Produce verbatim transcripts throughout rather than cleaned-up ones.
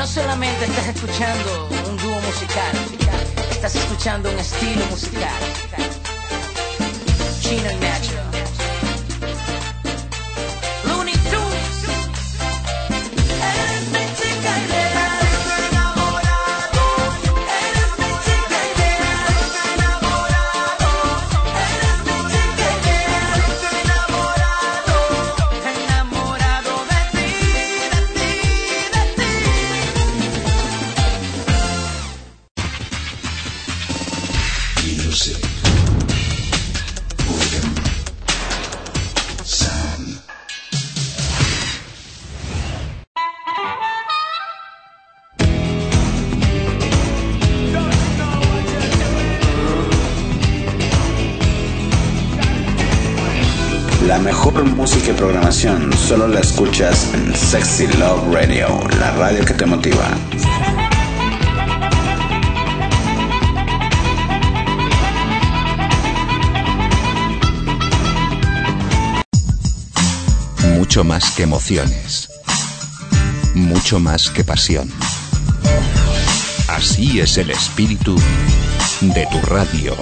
no solamente estás escuchando un dúo musical, estás escuchando un estilo musical. Chino y Nacho. Looney Tunes. Eres mi chica ideal. Estoy enamorado. Eres mi chica ideal. Estoy enamorado. Eres mi chica ideal. Estoy enamorado. Enamorado de ti, de ti, de ti. Music. La mejor música y programación solo la escuchas en Sexy Love Radio, la radio que te motiva. Mucho más que emociones, mucho más que pasión. Así es el espíritu de tu radio.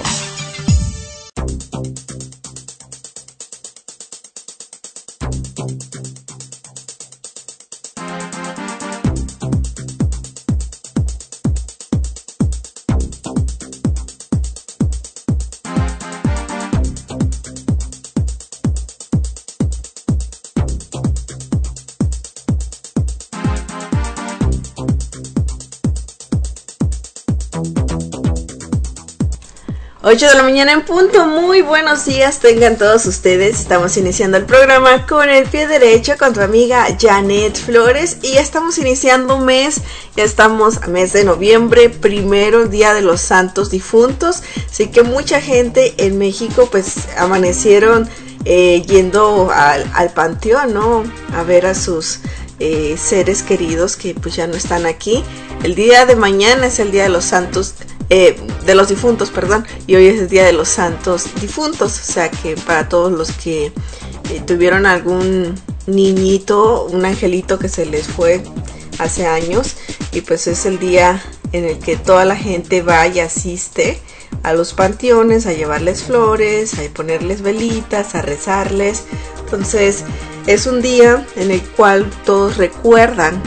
ocho de la mañana en punto, muy buenos días tengan todos ustedes. Estamos iniciando el programa con el pie derecho con tu amiga Janet Flores y ya estamos iniciando un mes, ya estamos a mes de noviembre, primero día de los santos difuntos, así que mucha gente en México pues amanecieron eh, yendo al, al panteón, ¿no? A ver a sus eh, seres queridos que pues ya no están aquí. El día de mañana es el día de los santos Eh, de los difuntos, perdón, y hoy es el día de los santos difuntos, o sea que para todos los que eh, tuvieron algún niñito, un angelito que se les fue hace años, y pues es el día en el que toda la gente va y asiste a los panteones a llevarles flores, a ponerles velitas, a rezarles. Entonces es un día en el cual todos recuerdan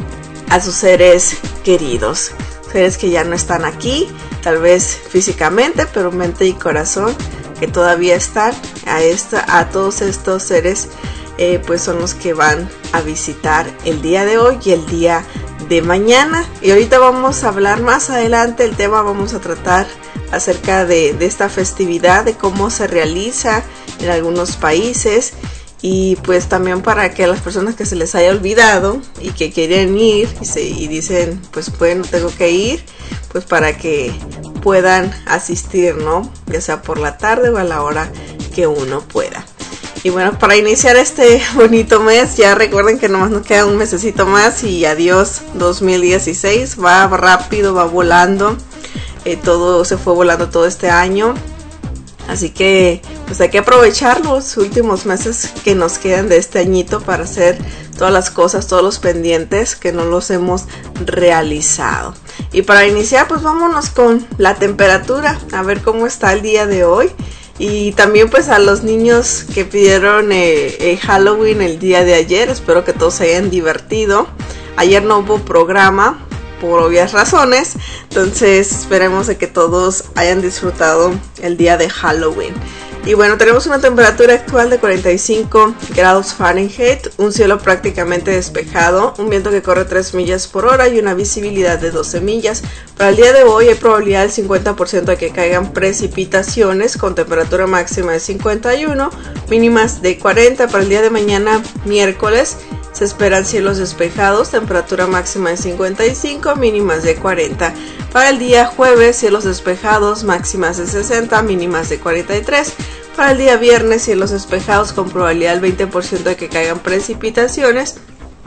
a sus seres queridos, seres que ya no están aquí, tal vez físicamente, pero mente y corazón que todavía están. A esta, a todos estos seres eh, pues son los que van a visitar el día de hoy y el día de mañana. Y ahorita vamos a hablar más adelante el tema, vamos a tratar acerca de, de esta festividad, de cómo se realiza en algunos países. Y pues también para que a las personas que se les haya olvidado y que quieren ir y, se, y dicen pues bueno tengo que ir, pues para que puedan asistir, ¿no? Ya sea por la tarde o a la hora que uno pueda. Y bueno, para iniciar este bonito mes, ya recuerden que nomás nos queda un mesecito más y adiós dos mil dieciséis, va rápido, va volando, eh, todo se fue volando todo este año. Así que pues hay que aprovechar los últimos meses que nos quedan de este añito para hacer todas las cosas, todos los pendientes que no los hemos realizado. Y para iniciar pues vámonos con la temperatura, a ver cómo está el día de hoy. Y también pues a los niños que pidieron eh, eh, Halloween el día de ayer, espero que todos se hayan divertido. Ayer no hubo programa por obvias razones, entonces esperemos de que todos hayan disfrutado el día de Halloween. Y bueno, tenemos una temperatura actual de cuarenta y cinco grados Fahrenheit, un cielo prácticamente despejado, un viento que corre tres millas por hora y una visibilidad de doce millas. Para el día de hoy hay probabilidad del cincuenta por ciento de que caigan precipitaciones con temperatura máxima de cincuenta y uno, mínimas de cuarenta. Para el día de mañana, miércoles, se esperan cielos despejados, temperatura máxima de cincuenta y cinco, mínimas de cuarenta. Para el día jueves, cielos despejados, máximas de sesenta, mínimas de cuarenta y tres. Para el día viernes, cielos despejados con probabilidad del veinte por ciento de que caigan precipitaciones,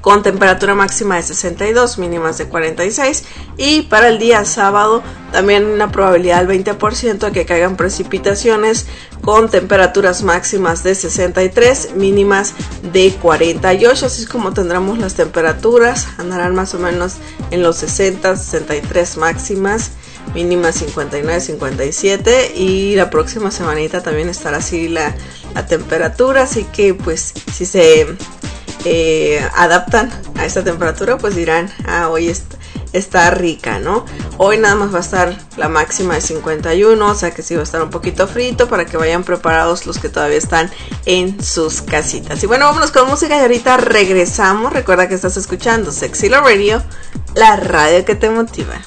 con temperatura máxima de sesenta y dos, mínimas de cuarenta y seis. Y para el día sábado también una probabilidad del veinte por ciento de que caigan precipitaciones, con temperaturas máximas de sesenta y tres, mínimas de cuarenta y ocho. Así es como tendremos las temperaturas, andarán más o menos en los sesenta, sesenta y tres máximas, mínima cincuenta y nueve, cincuenta y siete, y la próxima semanita también estará así la, la temperatura, así que pues si se eh, adaptan a esta temperatura, pues dirán, ah, hoy está, está rica, ¿no? Hoy nada más va a estar la máxima de cincuenta y uno, o sea que sí va a estar un poquito frito, para que vayan preparados los que todavía están en sus casitas. Y bueno, vámonos con música y ahorita regresamos. Recuerda que estás escuchando Sexy Love Radio, la radio que te motiva.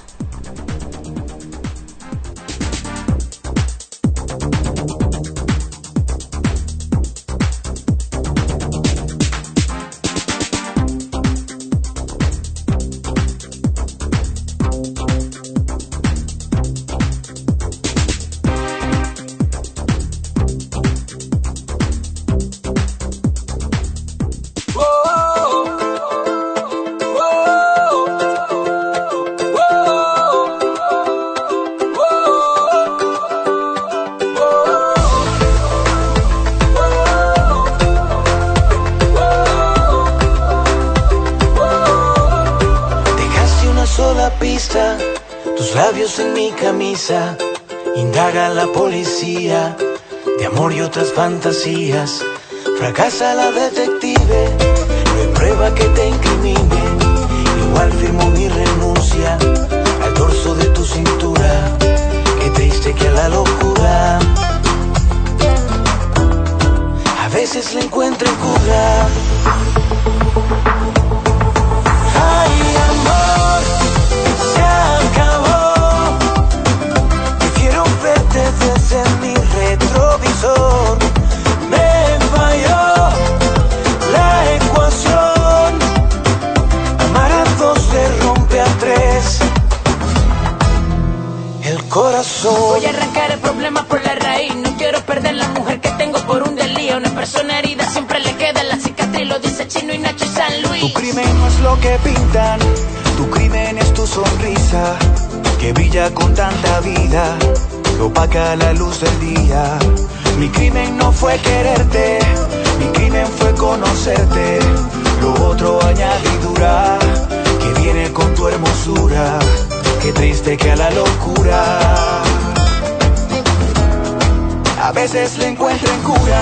Indaga la policía de amor y otras fantasías. Fracasa la detective, no hay prueba que te incrimine. Igual firmo mi renuncia al dorso de tu cintura. Qué triste que a la locura a veces le encuentren cura. Ay, amor, se acabó. Desde mi retrovisor me falló la ecuación. Amar a dos se rompe a tres el corazón. Voy a arrancar el problema por la raíz. No quiero perder la mujer que tengo por un delío. Una persona herida siempre le queda la cicatriz. Lo dice Chino y Nacho y San Luis. Tu crimen no es lo que pintan, tu crimen es tu sonrisa, que brilla con tanta vida, que opaca la luz del día. Mi crimen no fue quererte, mi crimen fue conocerte. Lo otro añadidura, que viene con tu hermosura. Qué triste que a la locura a veces le encuentren cura.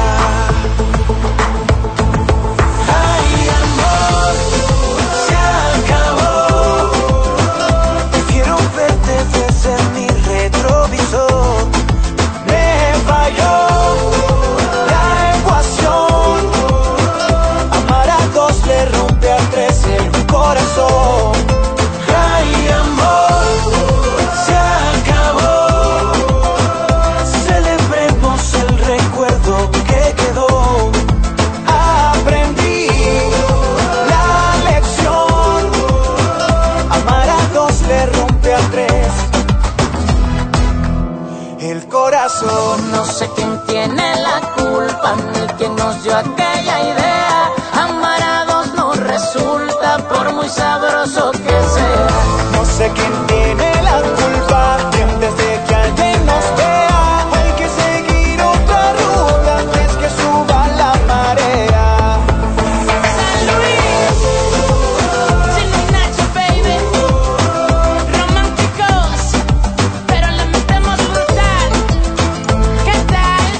Ay, amor, se acabó. Prefiero verte desde mi retrovisor. Me falló la ecuación. Amar a dos le rompe a tres el corazón. Ay, amor, se acabó. Celebremos el recuerdo que quedó. Aprendí la lección. Amar a dos le rompe a tres el corazón. No sé quién tiene la culpa ni quién nos dio aquella idea. Amar a dos no resulta por muy sabroso que sea. No sé quién tiene la culpa de antes de que alguien nos vea. Hay que seguir otra ruta antes que suba la marea. San Luis, Chino y Nacho, baby. Románticos, pero le metemos brutal. ¿Qué tal?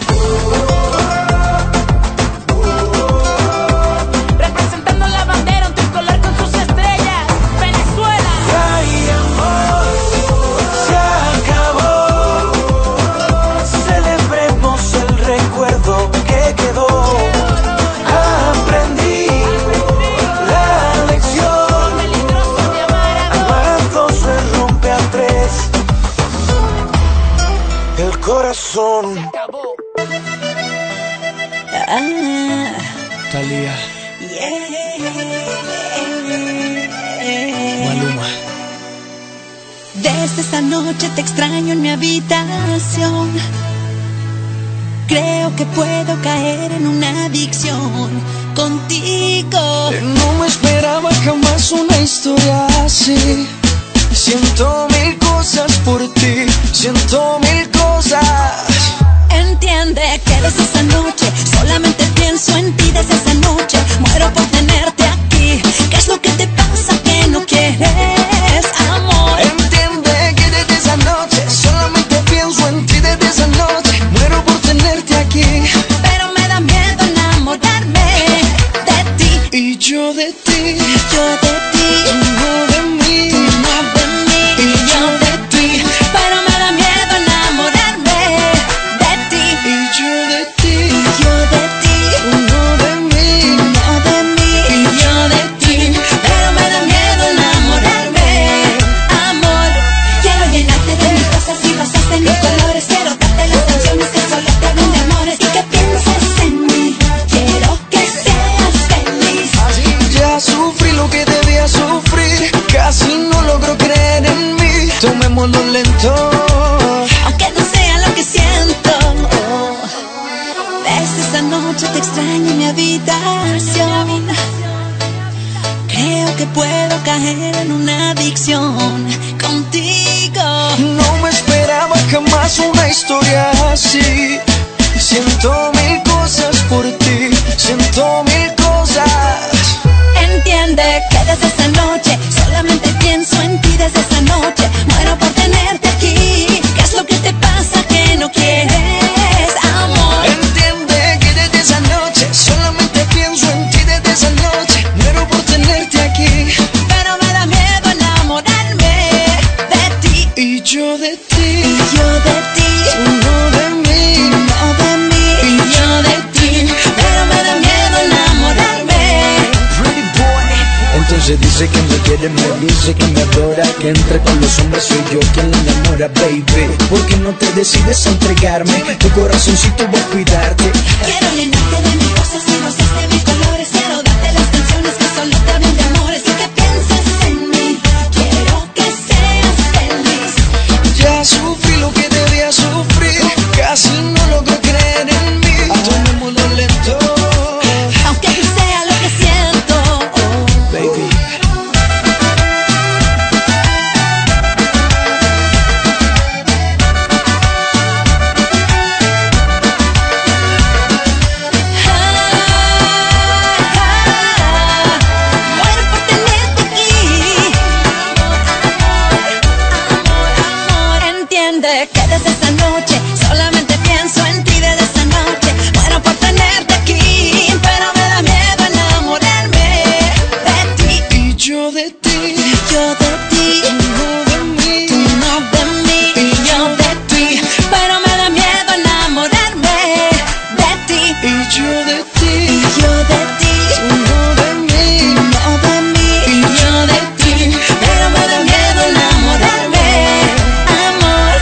Representando la bandera, un tricolor con sus estrellas. Venezuela. Ay, amor, se acabó. Celebremos el recuerdo que quedó. Aprendí la lección. Peligroso de amar a dos. Amar a dos se rompe a tres el corazón. Acabó. Talía, Maluma. Desde esa noche te extraño en mi habitación. Creo que puedo caer en una adicción. contigo. No me esperaba jamás una historia así. Siento mil cosas por ti, siento mil cosas. Entiende que desde esa noche solamente pienso en ti. Desde esa noche muero por tenerte aquí. ¿Qué es lo que te pasa que no quieres amor? Entiende que desde esa noche solamente pienso en ti. Desde esa noche muero por tenerte aquí. Pero me da miedo enamorarme de ti. Y yo de ti, Yo de ti, tú no de mí. tú no de mí. Y yo de ti, Pero me da miedo enamorarme de ti. y yo de ti, Yo de ti, tú no de mí. no de mí. Y yo de ti, Pero me da miedo enamorarme, amor. Quiero llenarte de mis cosas y rosas de mis colores. Quiero darte las canciones que solo te hablan de amores. Y que pienses en mí, quiero que seas feliz. así ya sufrí lo que debía sufrir. Casi no logro creer en mí. Tomémoslo lento. Aunque no sea lo que siento. Desde esa noche te extraño en mi habitación. Creo que puedo caer en una adicción contigo. No me esperaba jamás una historia así. Siento mil cosas por ti, siento mil cosas. Entiende que desde esa noche solamente pienso en ti. Desde esa noche muero por tenerte aquí. ¿Qué es lo que te pasa que no quieres amor? Entiende que desde esa noche solamente pienso en ti. Desde esa noche muero por tenerte aquí. Pero me da miedo enamorarme de ti. Y yo de ti, Yo de ti, tú no de mí. no de mí. Y yo de ti, Pero me da miedo enamorarme. pretty boy. Entonces dice que me quiere, me dice que me adora, que entre con los hombres soy yo quien la enamora, baby. ¿Por qué no te decides a entregarme? Tu corazoncito voy a cuidarte. Quiero llenarte de mis cosas y rosas de mis colores. Quiero darte las canciones que solo te hablan de amores. Y que pienses en mí, quiero que seas feliz. Ya sufrí lo que debía sufrir. Casi no logro creer en mí. Tomémoslo lento, Aunque no sea lo que siento. baby. Muero por tenerte aquí. Amor, amor, amor. Entiende que desde esa noche solamente pienso en ti. Desde esa noche muero por tenerte aquí. Pero me da miedo enamorarme de ti. Y yo de ti, Yo de ti, tú no de mí. tú no de mí. Y yo de ti, Pero me da miedo enamorarme de ti. y yo de ti, Yo de ti, tú no de mí. no de mí. Y yo de ti, Pero me da miedo enamorarme, amor.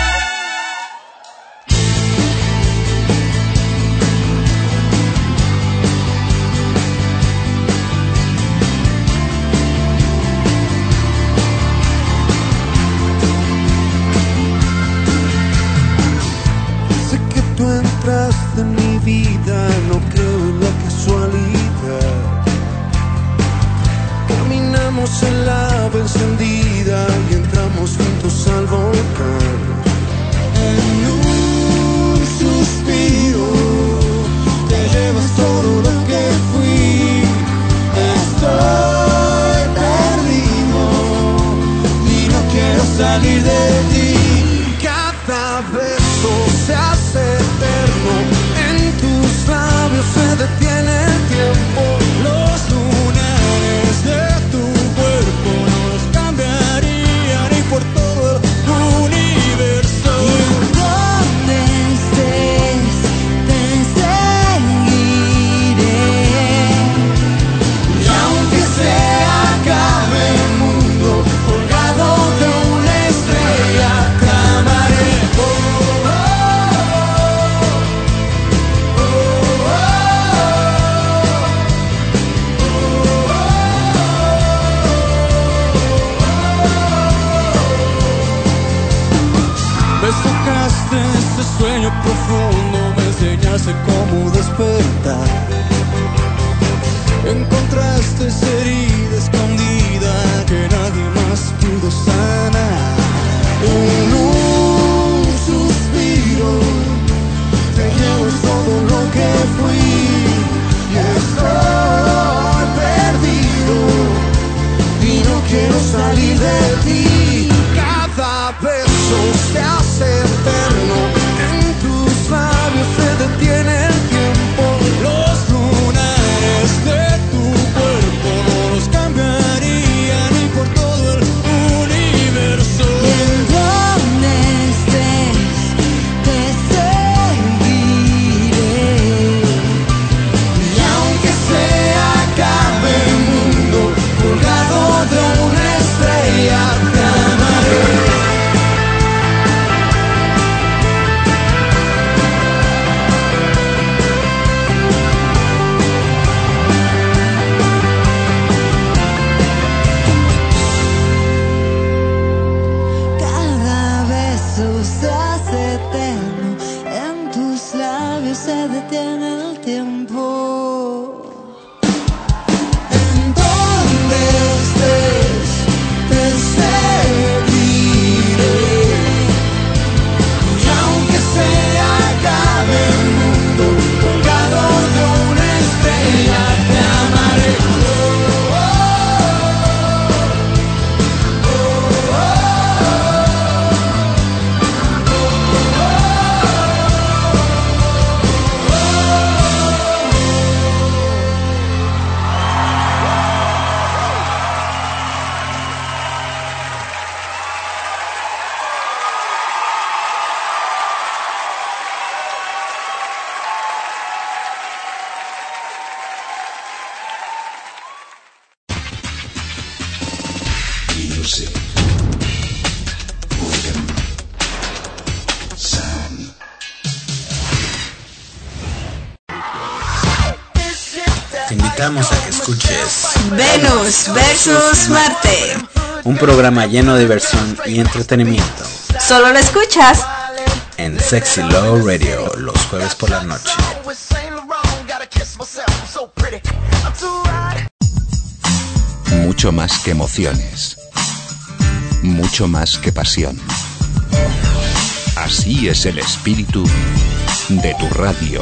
Sé que tú entraste en mi vida, no creo en la casualidad. Caminamos en la ave encendida y entramos juntos al volcán. En un suspiro te llevas todo lo que fui. Estoy perdido y no quiero salir de ti. Cada beso se hace eterno, en tus labios se detiene el tiempo. Los lunares de tu cuerpo nos cambiarían y por todo el universo. Y donde estés, te seguiré. Y aunque se acabe el mundo colgado de una estrella, quiero salir de ti. Cada beso se hace eterno, en tus labios se detiene el tiempo. Los lunares de tu cuerpo no los cambiaría ni por todo el universo. Y en donde estés te seguiré, Y aunque se acabe el mundo, colgado de una estrella, te amaré. cada beso se hace eterno, en tus labios se detiene el tiempo. En donde estés, te seguiré. Y aunque se acabe el mundo, colgado de una estrella, te amaré. Oh, oh, oh, oh, Music. Rhythm. Sound. Te invitamos a que escuches Venus versus Marte. un programa lleno de diversión y entretenimiento Solo lo escuchas en Sexy Love Radio los jueves por la noche. Mucho más que emociones. Mucho más que pasión. Así es el espíritu de tu radio.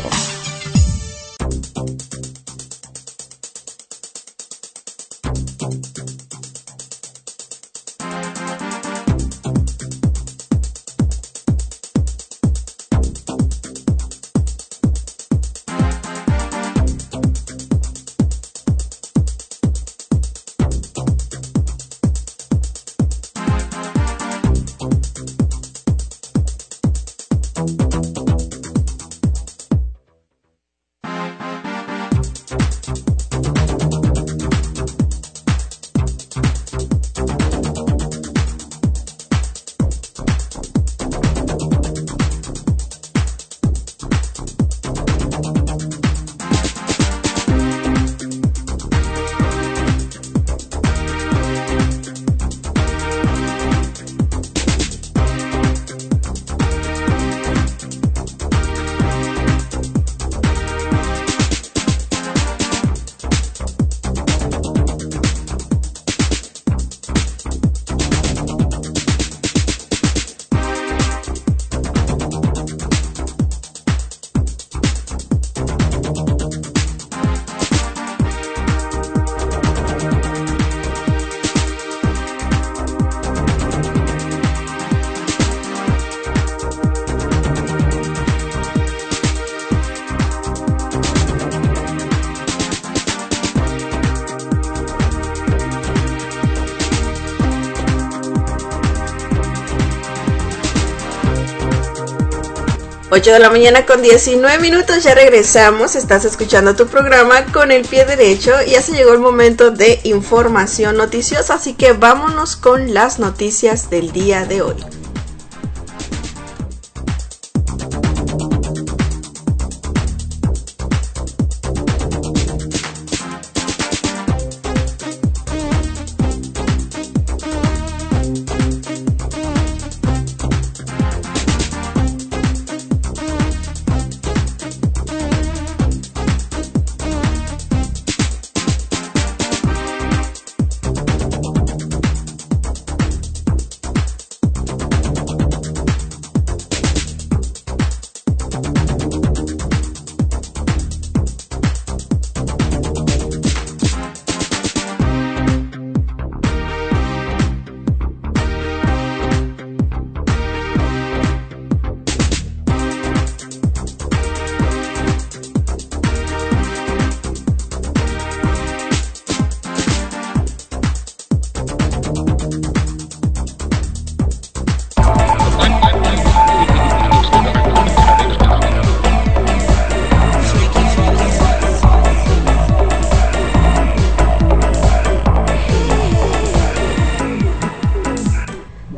ocho de la mañana con diecinueve minutos, ya regresamos. Estás escuchando tu programa Con el Pie Derecho y ya se llegó el momento de información noticiosa, así que vámonos con las noticias del día de hoy.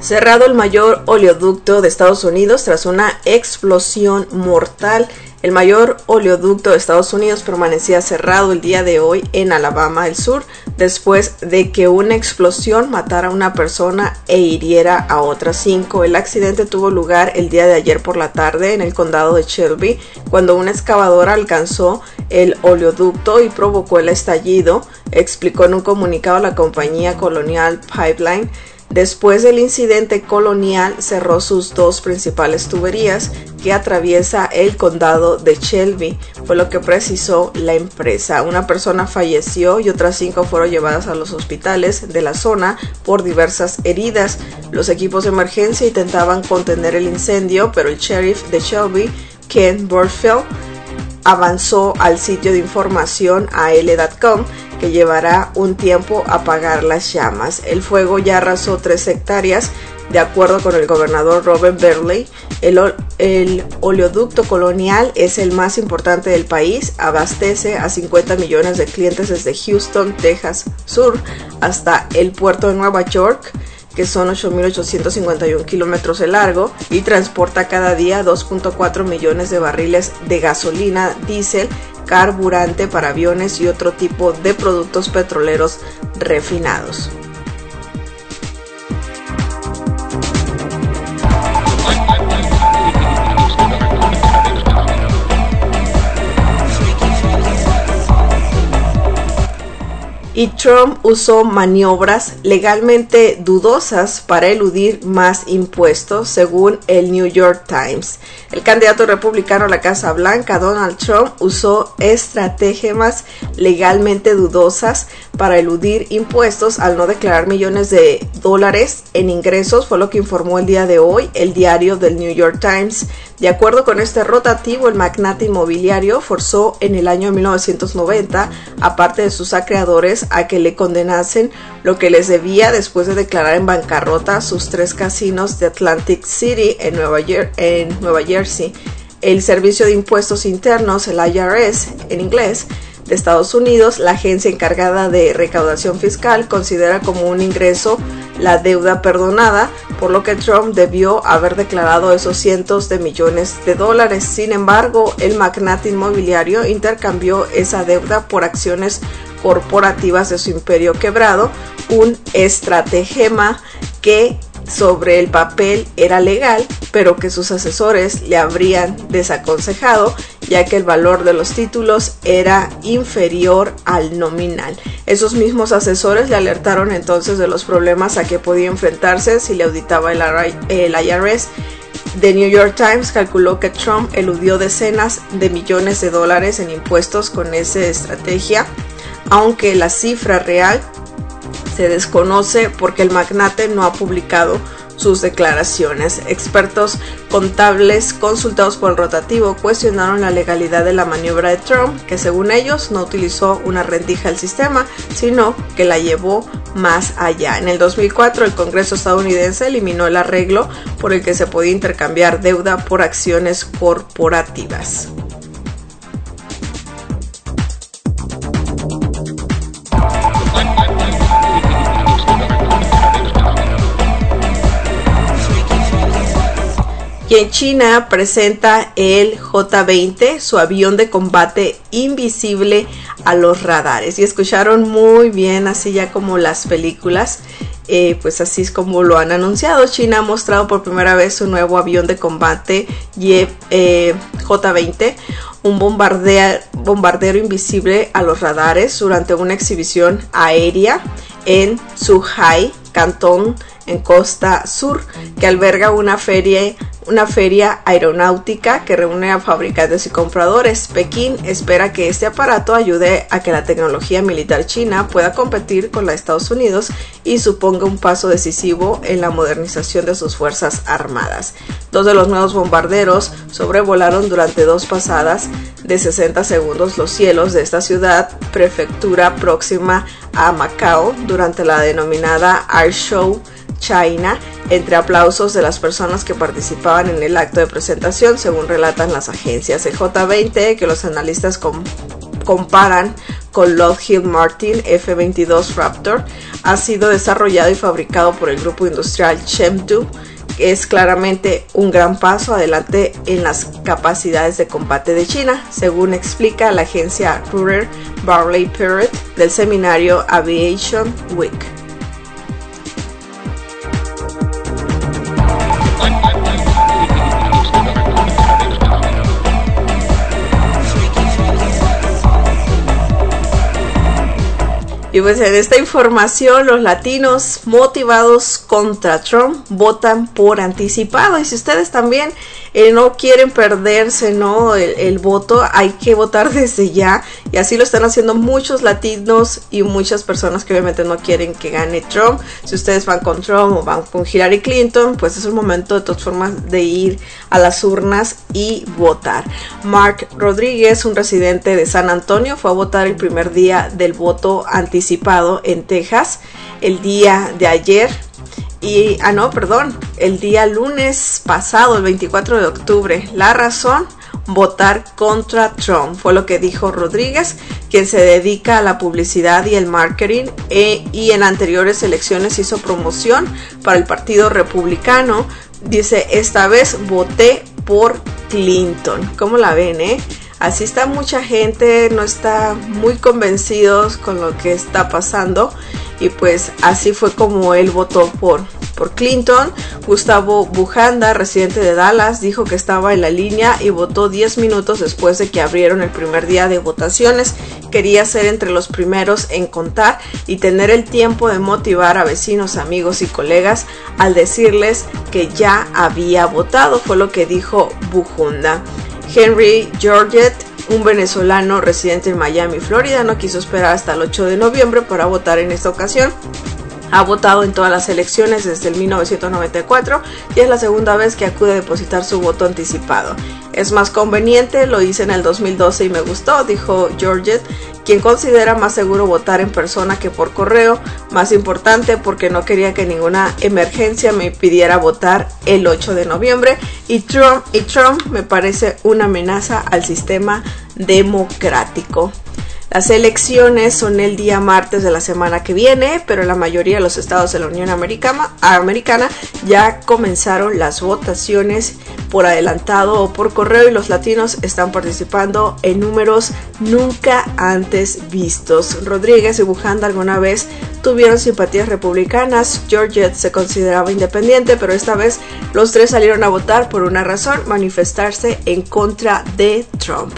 Cerrado el mayor oleoducto de Estados Unidos tras una explosión mortal. El mayor oleoducto de Estados Unidos permanecía cerrado el día de hoy en Alabama del Sur después de que una explosión matara a una persona e hiriera a otras cinco. El accidente tuvo lugar el día de ayer por la tarde en el condado de Shelby cuando una excavadora alcanzó el oleoducto y provocó el estallido, explicó en un comunicado la compañía Colonial Pipeline. Después del incidente, Colonial cerró sus dos principales tuberías que atraviesa el condado de Shelby, fue lo que precisó la empresa. Una persona falleció y otras cinco fueron llevadas a los hospitales de la zona por diversas heridas. Los equipos de emergencia intentaban contener el incendio, pero el sheriff de Shelby, Ken Burfield, avanzó al sitio de información A L punto com que llevará un tiempo apagar las llamas. El fuego ya arrasó tres hectáreas. De acuerdo con el gobernador Robert Burley, el, el oleoducto Colonial es el más importante del país, abastece a cincuenta millones de clientes desde Houston, Texas Sur, hasta el puerto de Nueva York, que son ocho mil ochocientos cincuenta y uno kilómetros de largo, y transporta cada día dos punto cuatro millones de barriles de gasolina, diésel, carburante para aviones y otro tipo de productos petroleros refinados. Y Trump usó maniobras legalmente dudosas para eludir más impuestos, según el New York Times. El candidato republicano a la Casa Blanca, Donald Trump, usó estratagemas legalmente dudosas para eludir impuestos al no declarar millones de dólares en ingresos, fue lo que informó el día de hoy el diario del New York Times. De acuerdo con este rotativo, el magnate inmobiliario forzó en el año mil novecientos noventa a parte de sus acreedores a que le condenasen lo que les debía después de declarar en bancarrota sus tres casinos de Atlantic City en Nueva, Jer- en Nueva Jersey. El Servicio de Impuestos Internos, el I R S en inglés, de Estados Unidos, la agencia encargada de recaudación fiscal, considera como un ingreso la deuda perdonada, por lo que Trump debió haber declarado esos cientos de millones de dólares. Sin embargo, el magnate inmobiliario intercambió esa deuda por acciones corporativas de su imperio quebrado, un estratagema que sobre el papel era legal, pero que sus asesores le habrían desaconsejado, ya que el valor de los títulos era inferior al nominal. Esos mismos asesores le alertaron entonces de los problemas a que podía enfrentarse si le auditaba el I R S. The New York Times calculó que Trump eludió decenas de millones de dólares en impuestos con esa estrategia, aunque la cifra real se desconoce porque el magnate no ha publicado sus declaraciones. Expertos contables consultados por el rotativo cuestionaron la legalidad de la maniobra de Trump, que según ellos no utilizó una rendija del sistema, sino que la llevó más allá. En el dos mil cuatro, el Congreso estadounidense eliminó el arreglo por el que se podía intercambiar deuda por acciones corporativas. Y en China presenta el J veinte, su avión de combate invisible a los radares. Y escucharon muy bien, así ya como las películas, eh, pues así es como lo han anunciado. China ha mostrado por primera vez su nuevo avión de combate eh, J veinte, un bombardero, bombardero invisible a los radares, durante una exhibición aérea en Zhuhai, Cantón, en Costa Sur, que alberga una feria una feria aeronáutica que reúne a fabricantes y compradores. Pekín espera que este aparato ayude a que la tecnología militar china pueda competir con la de Estados Unidos y suponga un paso decisivo en la modernización de sus fuerzas armadas. Dos de los nuevos bombarderos sobrevolaron durante dos pasadas de sesenta segundos los cielos de esta ciudad, prefectura próxima a Macao, durante la denominada Air Show China, entre aplausos de las personas que participaban en el acto de presentación, según relatan las agencias. El J veinte, que los analistas com- comparan con Lockheed Martin F veintidós Raptor, ha sido desarrollado y fabricado por el grupo industrial Chengdu. Es claramente un gran paso adelante en las capacidades de combate de China, según explica la agencia Reuters Barley Perret del seminario Aviation Week. Y pues en esta información, los latinos motivados contra Trump votan por anticipado. Y si ustedes también eh, no quieren perderse, ¿no? El, el voto, hay que votar desde ya. Y así lo están haciendo muchos latinos y muchas personas que obviamente no quieren que gane Trump. Si ustedes van con Trump o van con Hillary Clinton, pues es un momento de todas formas de ir a las urnas y votar. Mark Rodríguez, un residente de San Antonio, fue a votar el primer día del voto anticipado en Texas el día de ayer y, ah no, perdón, el día lunes pasado, el veinticuatro de octubre. La razón, votar contra Trump, fue lo que dijo Rodríguez, quien se dedica a la publicidad y el marketing e, y en anteriores elecciones hizo promoción para el Partido Republicano. Dice, esta vez voté por Clinton. ¿Cómo la ven, eh? Así está mucha gente, no está muy convencidos con lo que está pasando y pues así fue como él votó por, por Clinton. Gustavo Bujanda, residente de Dallas, dijo que estaba en la línea y votó diez minutos después de que abrieron el primer día de votaciones. Quería ser entre los primeros en contar y tener el tiempo de motivar a vecinos, amigos y colegas al decirles que ya había votado, fue lo que dijo Bujanda. Henry Georgette, un venezolano residente en Miami, Florida, no quiso esperar hasta el ocho de noviembre para votar en esta ocasión. Ha votado en todas las elecciones desde el mil novecientos noventa y cuatro y es la segunda vez que acude a depositar su voto anticipado. Es más conveniente, lo hice en el dos mil doce y me gustó, dijo Georgette, quien considera más seguro votar en persona que por correo, más importante porque no quería que ninguna emergencia me impidiera votar el ocho de noviembre y Trump, y Trump me parece una amenaza al sistema democrático. Las elecciones son el día martes de la semana que viene, pero en la mayoría de los estados de la Unión Americana, Americana ya comenzaron las votaciones por adelantado o por correo y los latinos están participando en números nunca antes vistos. Rodríguez y Bujanda alguna vez tuvieron simpatías republicanas. Georgette se consideraba independiente, pero esta vez los tres salieron a votar por una razón: manifestarse en contra de Trump.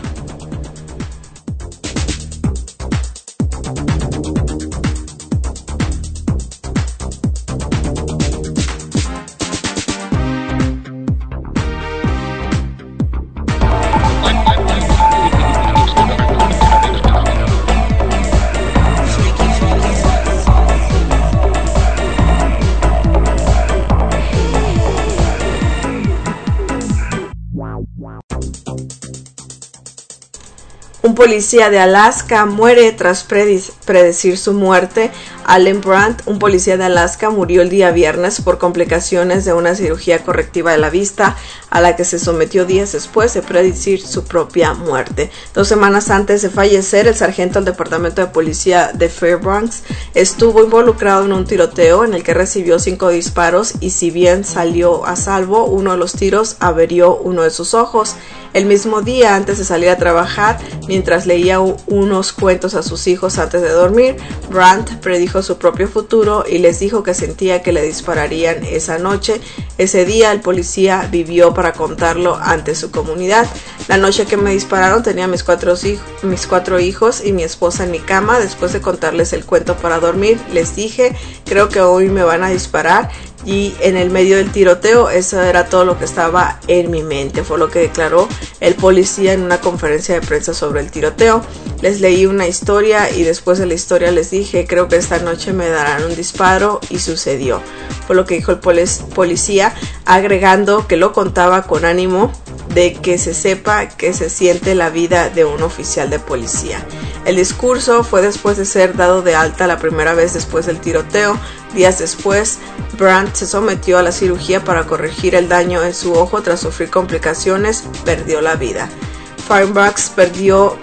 Un policía de Alaska muere tras predecir su muerte. Allen Brandt, un policía de Alaska, murió el día viernes por complicaciones de una cirugía correctiva de la vista a la que se sometió días después de predecir su propia muerte. Dos semanas antes de fallecer, el sargento del departamento de policía de Fairbanks estuvo involucrado en un tiroteo en el que recibió cinco disparos y si bien salió a salvo, uno de los tiros averió uno de sus ojos. El mismo día, antes de salir a trabajar, mientras leía unos cuentos a sus hijos antes de dormir, Brandt predijo su propio futuro y les dijo que sentía que le dispararían esa noche. Ese día el policía vivió para contarlo ante su comunidad. La noche que me dispararon tenía mis cuatro, mis cuatro hijos y mi esposa en mi cama. Después de contarles el cuento para dormir, les dije, creo que hoy me van a disparar. Y en el medio del tiroteo, eso era todo lo que estaba en mi mente, fue lo que declaró el policía en una conferencia de prensa sobre el tiroteo. Les leí una historia y después de la historia les dije, creo que esta noche me darán un disparo y sucedió. Fue lo que dijo el policía, agregando que lo contaba con ánimo de que se sepa que se siente la vida de un oficial de policía. El discurso fue después de ser dado de alta la primera vez después del tiroteo. Días después, Brandt se sometió a la cirugía para corregir el daño en su ojo. Tras sufrir complicaciones, perdió la vida. Fairbanks perdió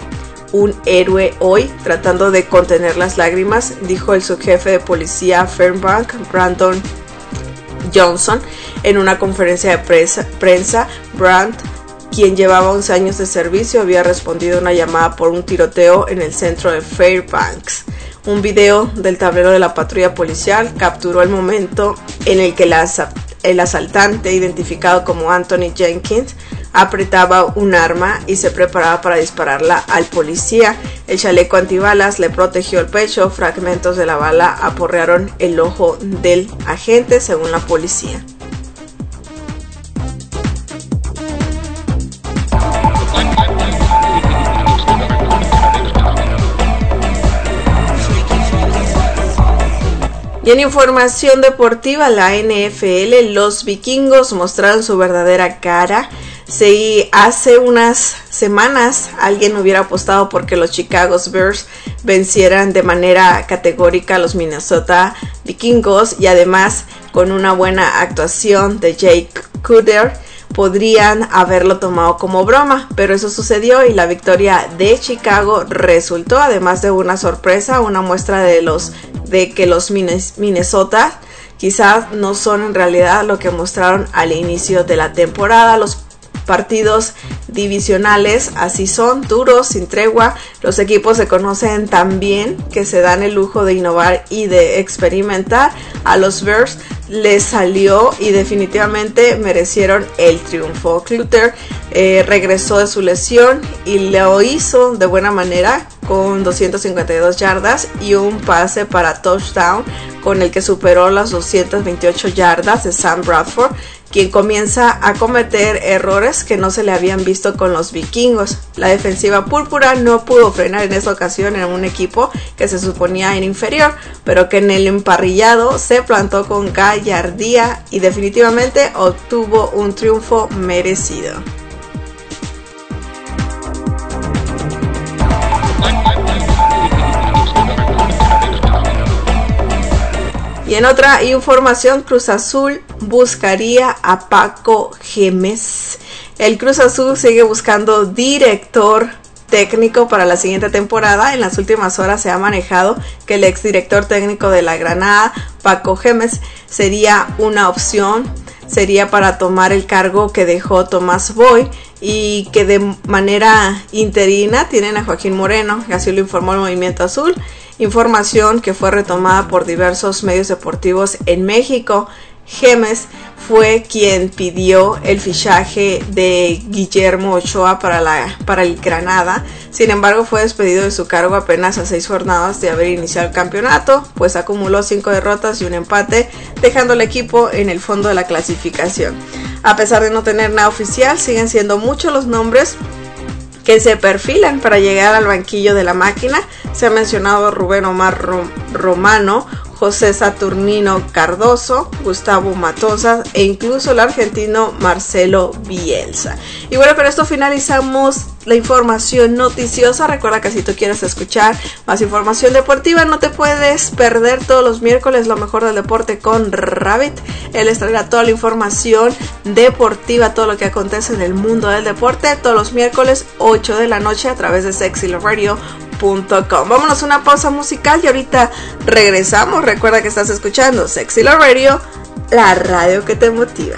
un héroe hoy, tratando de contener las lágrimas, dijo el subjefe de policía Fairbank, Brandon Johnson, en una conferencia de prensa. prensa Brandt, quien llevaba once años de servicio, había respondido a una llamada por un tiroteo en el centro de Fairbanks. Un video del tablero de la patrulla policial capturó el momento en el que el, asa- el asaltante, identificado como Anthony Jenkins, apretaba un arma y se preparaba para dispararla al policía. El chaleco antibalas le protegió el pecho, fragmentos de la bala aporrearon el ojo del agente, según la policía. Y en información deportiva, la N F L, los vikingos mostraron su verdadera cara. Si hace unas semanas alguien hubiera apostado porque los Chicago Bears vencieran de manera categórica a los Minnesota Vikingos, y además con una buena actuación de Jake Cutler, podrían haberlo tomado como broma, pero eso sucedió y la victoria de Chicago resultó, además de una sorpresa, una muestra de los de que los Minnesota quizás no son en realidad lo que mostraron al inicio de la temporada. Los partidos divisionales así son, duros, sin tregua. Los equipos se conocen tan bien que se dan el lujo de innovar y de experimentar. A los Bears les salió y definitivamente merecieron el triunfo. Cutler eh, regresó de su lesión y lo hizo de buena manera con doscientas cincuenta y dos yardas y un pase para touchdown con el que superó las doscientas veintiocho yardas de Sam Bradford, quien comienza a cometer errores que no se le habían visto con los vikingos. La defensiva púrpura no pudo frenar en esta ocasión en un equipo que se suponía era inferior, pero que en el emparrillado se plantó con gallardía y definitivamente obtuvo un triunfo merecido. Y en otra información, Cruz Azul buscaría a Paco Gémez. El Cruz Azul sigue buscando director técnico para la siguiente temporada. En las últimas horas se ha manejado que el exdirector técnico de la Granada, Paco Gémez, sería una opción. Sería para tomar el cargo que dejó Tomás Boy y que de manera interina tienen a Joaquín Moreno, así lo informó el Movimiento Azul. Información que fue retomada por diversos medios deportivos en México. Gémez fue quien pidió el fichaje de Guillermo Ochoa para, la, para el Granada. Sin embargo, fue despedido de su cargo apenas a seis jornadas de haber iniciado el campeonato, pues acumuló cinco derrotas y un empate, dejando al equipo en el fondo de la clasificación. A pesar de no tener nada oficial, siguen siendo muchos los nombres que se perfilan para llegar al banquillo de la máquina. Se ha mencionado Rubén Omar Rom- Romano, José Saturnino Cardoso, Gustavo Matosas e incluso el argentino Marcelo Bielsa. Y bueno, con esto finalizamos la información noticiosa. Recuerda que si tú quieres escuchar más información deportiva, no te puedes perder todos los miércoles lo mejor del deporte con Rabbit. Él les traerá toda la información deportiva, todo lo que acontece en el mundo del deporte, todos los miércoles ocho de la noche a través de sexy love radio punto com. Vámonos a una pausa musical y ahorita regresamos. Recuerda que estás escuchando Sexy Love Radio, la radio que te motiva.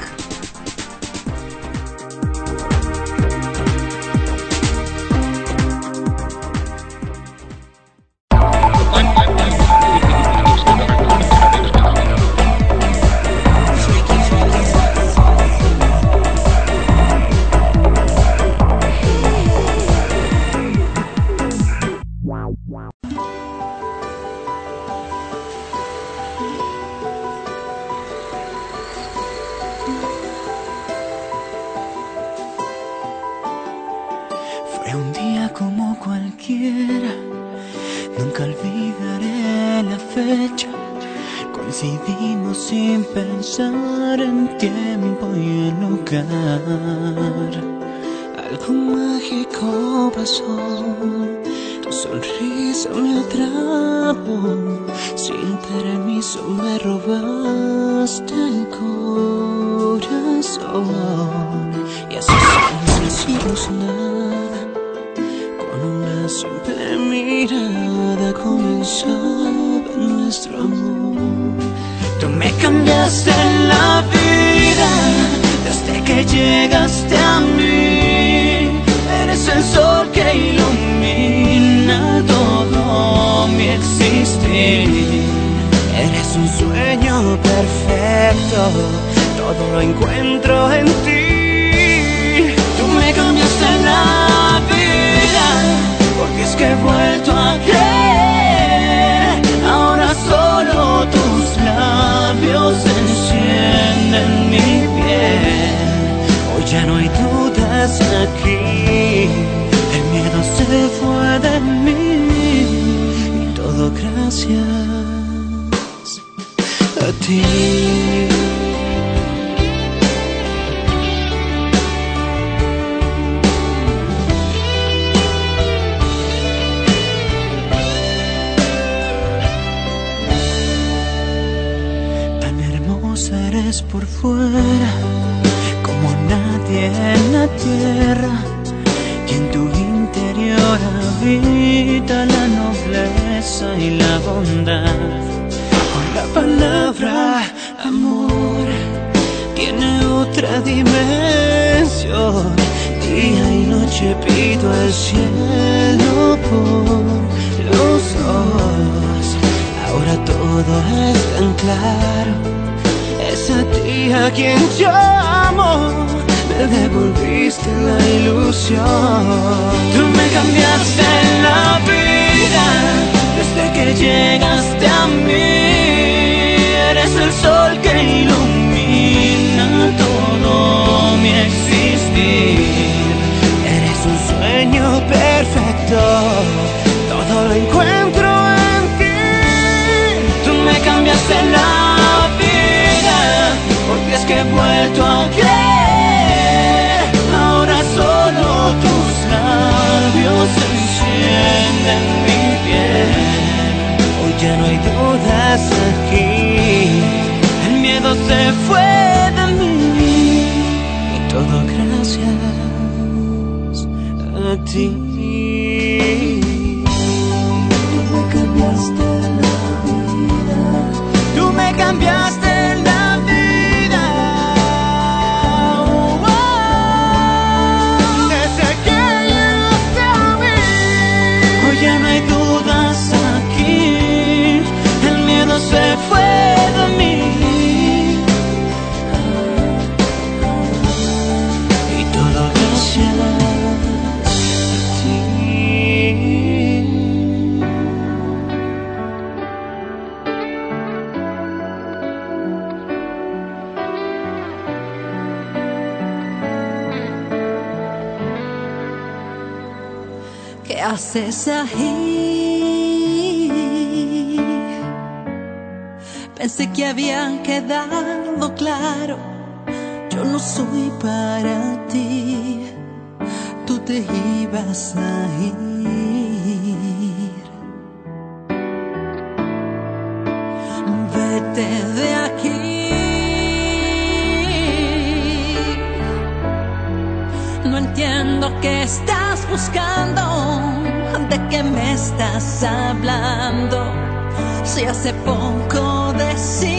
Fue un día como cualquiera, nunca olvidaré la fecha. Coincidimos sin pensar en tiempo y en lugar. Algo mágico pasó, tu sonrisa me atrapó. Sin permiso me robaste el corazón. Y así sin decirnos nada, con una simple mirada comenzaba nuestro amor. Tú me cambiaste la vida desde que llegaste a mí. Eres el sol que ilumina todo mi existir. Eres un sueño perfecto, todo lo encuentro en ti. Tú me cambiaste la vida, porque es que he vuelto a creer. Ahora solo tus labios encienden mi piel. Hoy ya no hay dudas aquí, el miedo se fue de mí. Y todo gracias a ti. Tan hermosa eres por fuera, como nadie en la tierra, y en tu interior habita la nobleza y la bondad. La palabra amor tiene otra dimensión. Día y noche pido al cielo por los dos. Ahora todo es tan claro, es a ti a quien llamo. Me devolviste la ilusión. Tú me cambiaste la vida desde que llegaste a mí. Eres el sol que ilumina todo mi existir. Eres un sueño perfecto, todo lo encuentro en ti. Tú me cambiaste la vida, porque es que he vuelto a creer. Ahora solo tus labios encienden mi piel. Hoy ya no hay dudas aquí, el miedo se fue de mí. Y todo gracias a ti. Tú me cambiaste la vida. Tú me cambiaste la vida. Oh, oh, desde que llegaste a mí. Hoy ya no hay dudas aquí, el miedo se fue de mí. Y todo gracias a ti. ¿Qué haces ahí? Pensé que había quedado claro, yo no soy para ti, tú te ibas a ir. Vete de aquí, no entiendo qué estás buscando, de qué me estás hablando. Si hace poco decías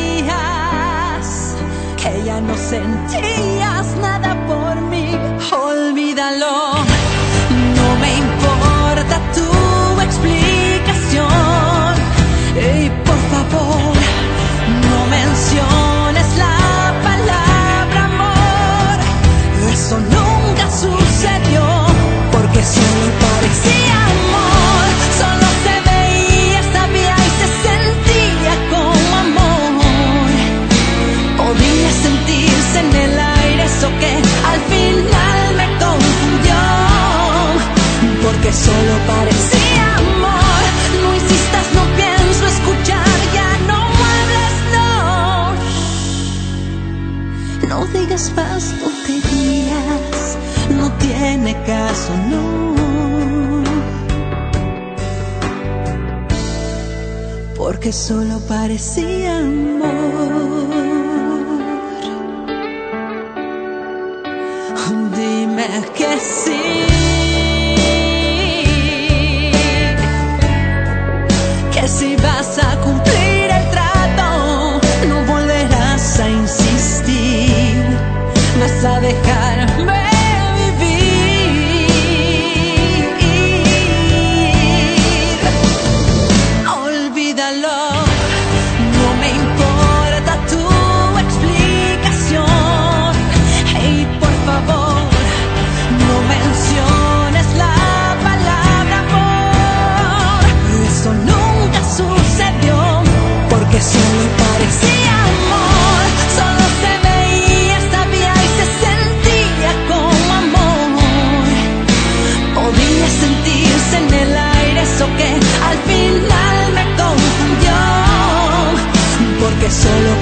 que ya no sentías nada por mí, olvídalo, no me importa tu explicación. Y por favor, no menciones la palabra amor, eso nunca sucedió, porque solo parecía amor, solo se veía, sabía y se sentía como amor. Podía sentirse en el aire, eso que al final me confundió, porque solo parecía amor. No insistas, no pienso escuchar, ya no hables, no. No digas más tonterías, no tiene caso, no. Porque solo parecía amor. Dime que sí.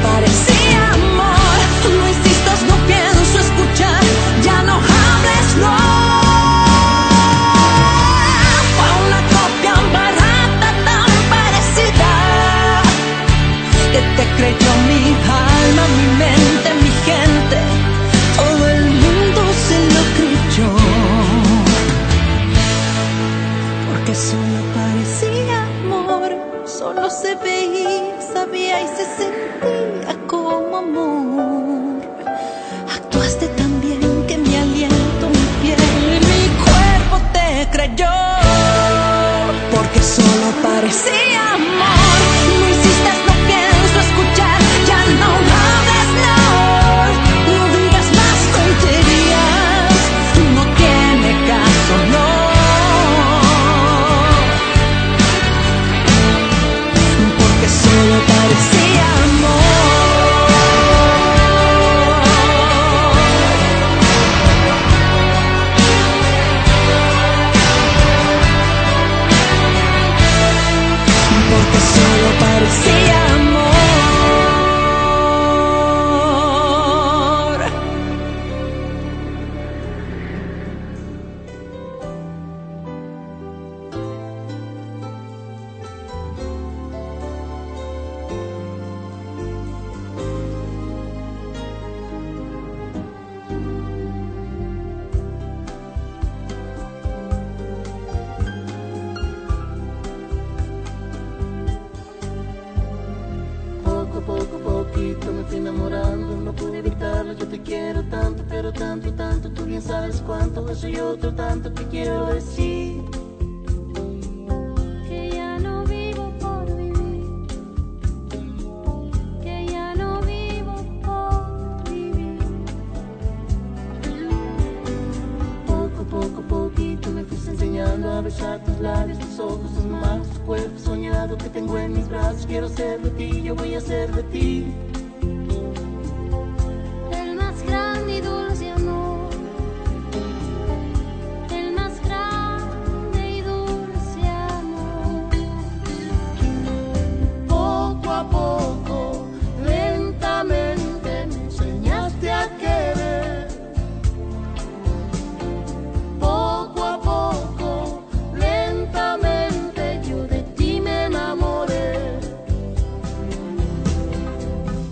parecía amor. No insistas, no pienso escuchar, ya no hables, no. Fue una copia barata tan parecida que te creyó mi alma, mi mente, mi gente. Todo el mundo se lo creyó, porque solo parecía amor, solo se veía, sabía y se sentía como amor. Actuaste tan bien que mi aliento, mi piel y mi cuerpo te creyó, porque solo parecía amor. No insistas, no pienso escuchar, ya no hables, no. No digas más tonterías, no tiene caso, no. Porque solo parecía amor. Porque solo parecía amor. Poco a poco, poquito me fui enamorando, no pude evitarlo, yo te quiero tanto, pero tanto, tanto, tú bien sabes cuánto, eso y otro tanto que quiero decir. Que ya no vivo por vivir, que ya no vivo por vivir. Poco a poco, poquito me fuiste enseñando a besar tus labios, tus ojos, tus manos, tu cuerpo soñado que tengo en mis brazos. Quiero ser de ti, yo voy a ser de ti. El más grande y dulce amor, el más grande y dulce amor. Poco a poco, lentamente me enseñaste a querer. Poco a poco, lentamente yo de ti me enamoré.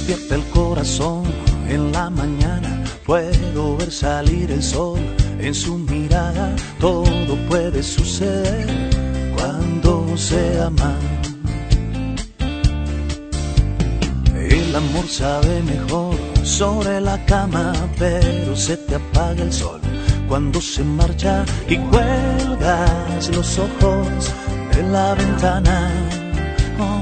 despierta el corazón en la mañana, puedo ver salir el sol en su mirada. Todo puede suceder cuando se ama. El amor sabe mejor sobre la cama, pero se te apaga el sol cuando se marcha y cuelgas los ojos de la ventana. Oh.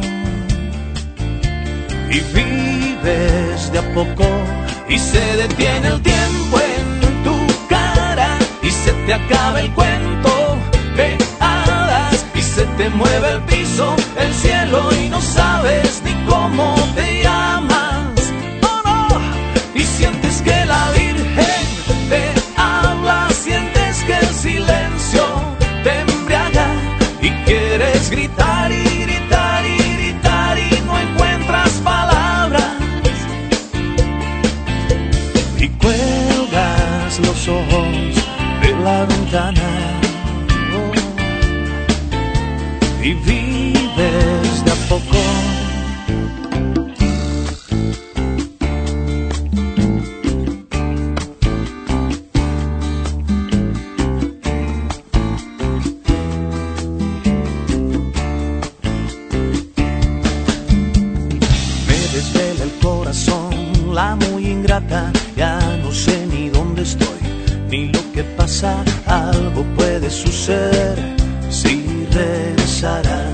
Y vives de a poco y se detiene el tiempo en tu cara y se te acaba el cuento de hadas y se te mueve el piso, el cielo y no sabes ni cómo te llamas. Oh, no. Y sientes que la Virgen te habla, sientes que el silencio te embriaga y quieres gritar y gritar y gritar y no encuentras palabras y cuelgas los ojos de la ventana. Oh. Y vives de a poco. La muy ingrata, ya no sé ni dónde estoy, ni lo que pasa, algo puede suceder si regresará.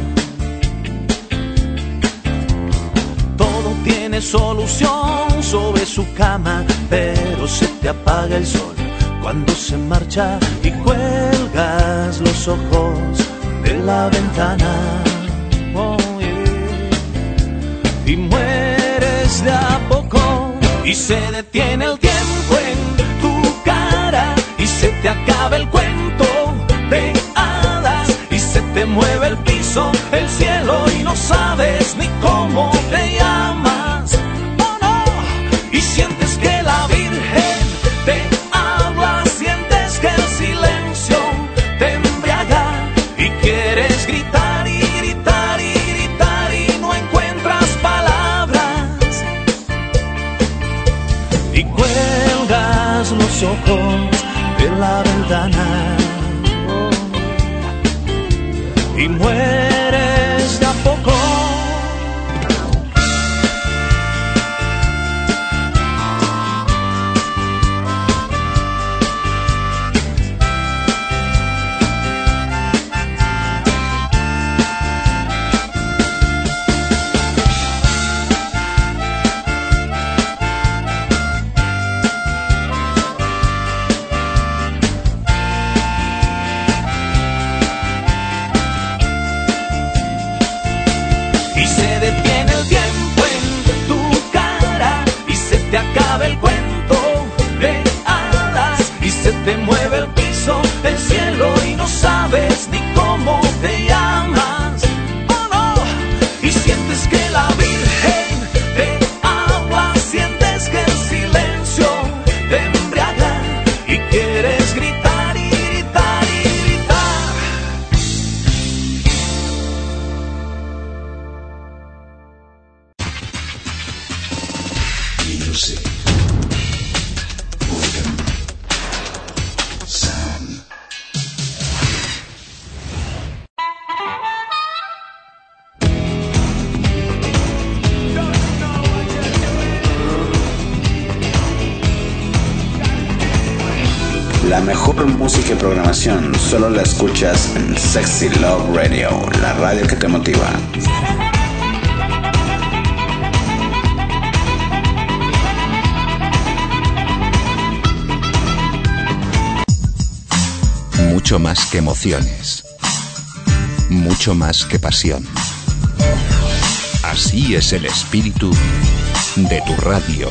Todo tiene solución sobre su cama, pero se te apaga el sol cuando se marcha y cuelgas los ojos de la ventana. Oh, yeah. Y mueres de a poco y se detiene el tiempo en tu cara y se te acaba el cuento de hadas y se te mueve el piso, el cielo y no sabes ni cómo te llamas. Oh, no. Y sientes que la Virgen te habla, sientes que el silencio te embriaga y quieres gritar y gritar y gritar y no encuentras palabras y cuelgas los ojos de la ventana. Oh. Y mueres de a poco. El cuento de hadas y se te mueve el piso, el cielo y no sabes ni cómo te llamas. Oh, no. Y sientes que la Virgen te habla, sientes que el silencio te embriaga y quieres gritar y gritar y gritar. Music. La mejor música y programación solo la escuchas en Sexy Love Radio, la radio que te motiva. Mucho más que emociones, mucho más que pasión. Así es el espíritu de tu radio.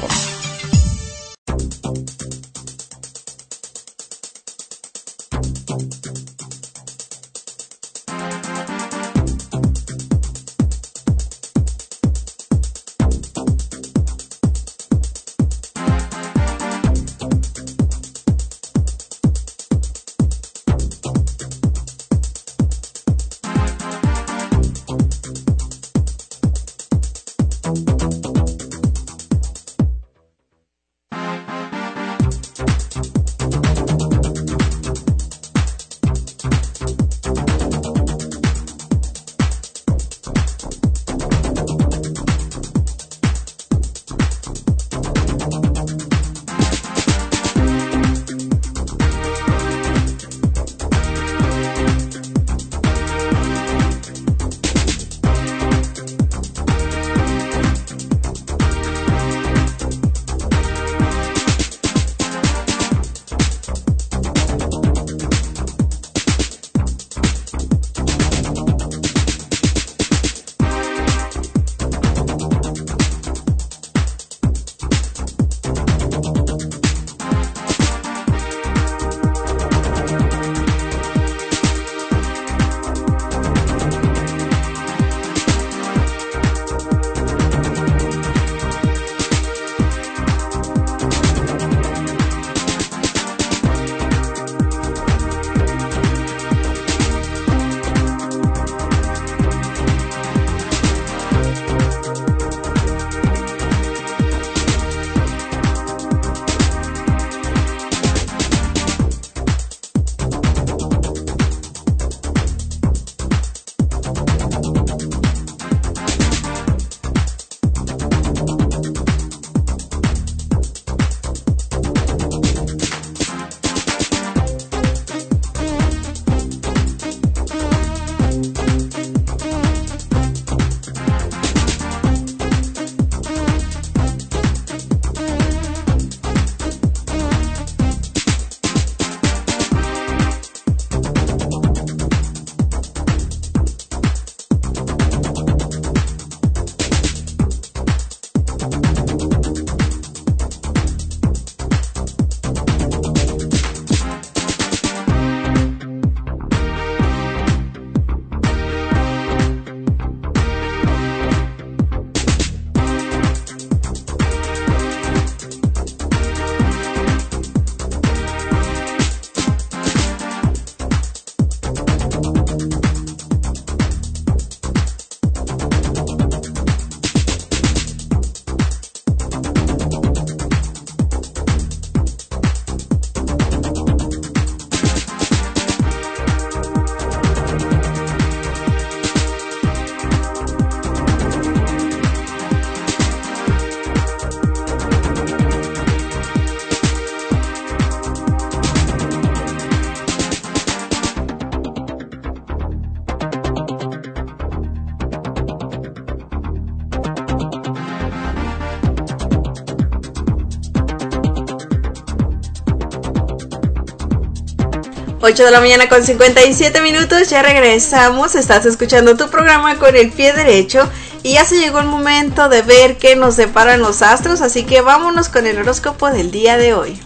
ocho de la mañana con cincuenta y siete minutos, ya regresamos, estás escuchando tu programa con el pie derecho y ya se llegó el momento de ver qué nos deparan los astros, así que vámonos con el horóscopo del día de hoy.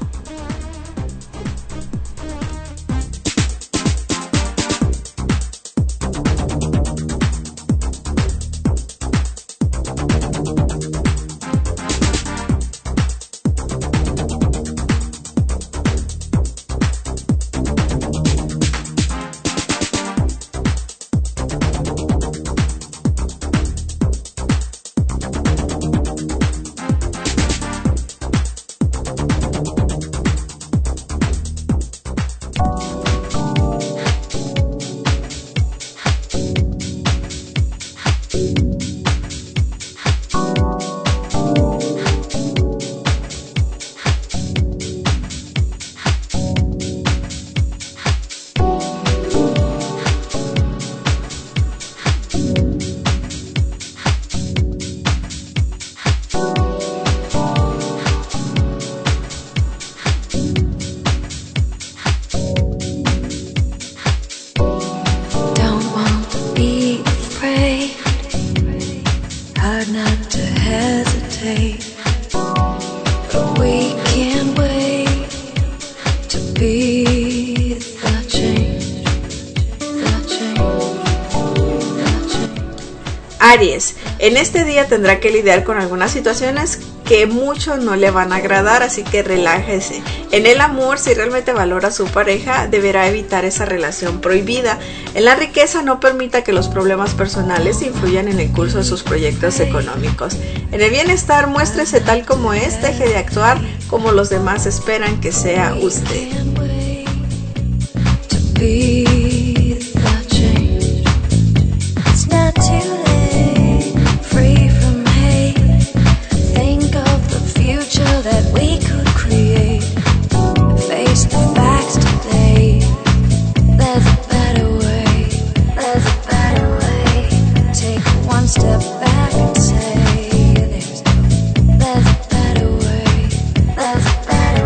Aries, en este día tendrá que lidiar con algunas situaciones que mucho no le van a agradar, así que relájese. En el amor, si realmente valora a su pareja, deberá evitar esa relación prohibida. En la riqueza, no permita que los problemas personales influyan en el curso de sus proyectos económicos. En el bienestar, muéstrese tal como es, deje de actuar como los demás esperan que sea usted. That we could create, face the facts today. There's a better way, there's a better way. Take one step back and say there's, there's a better way, there's a better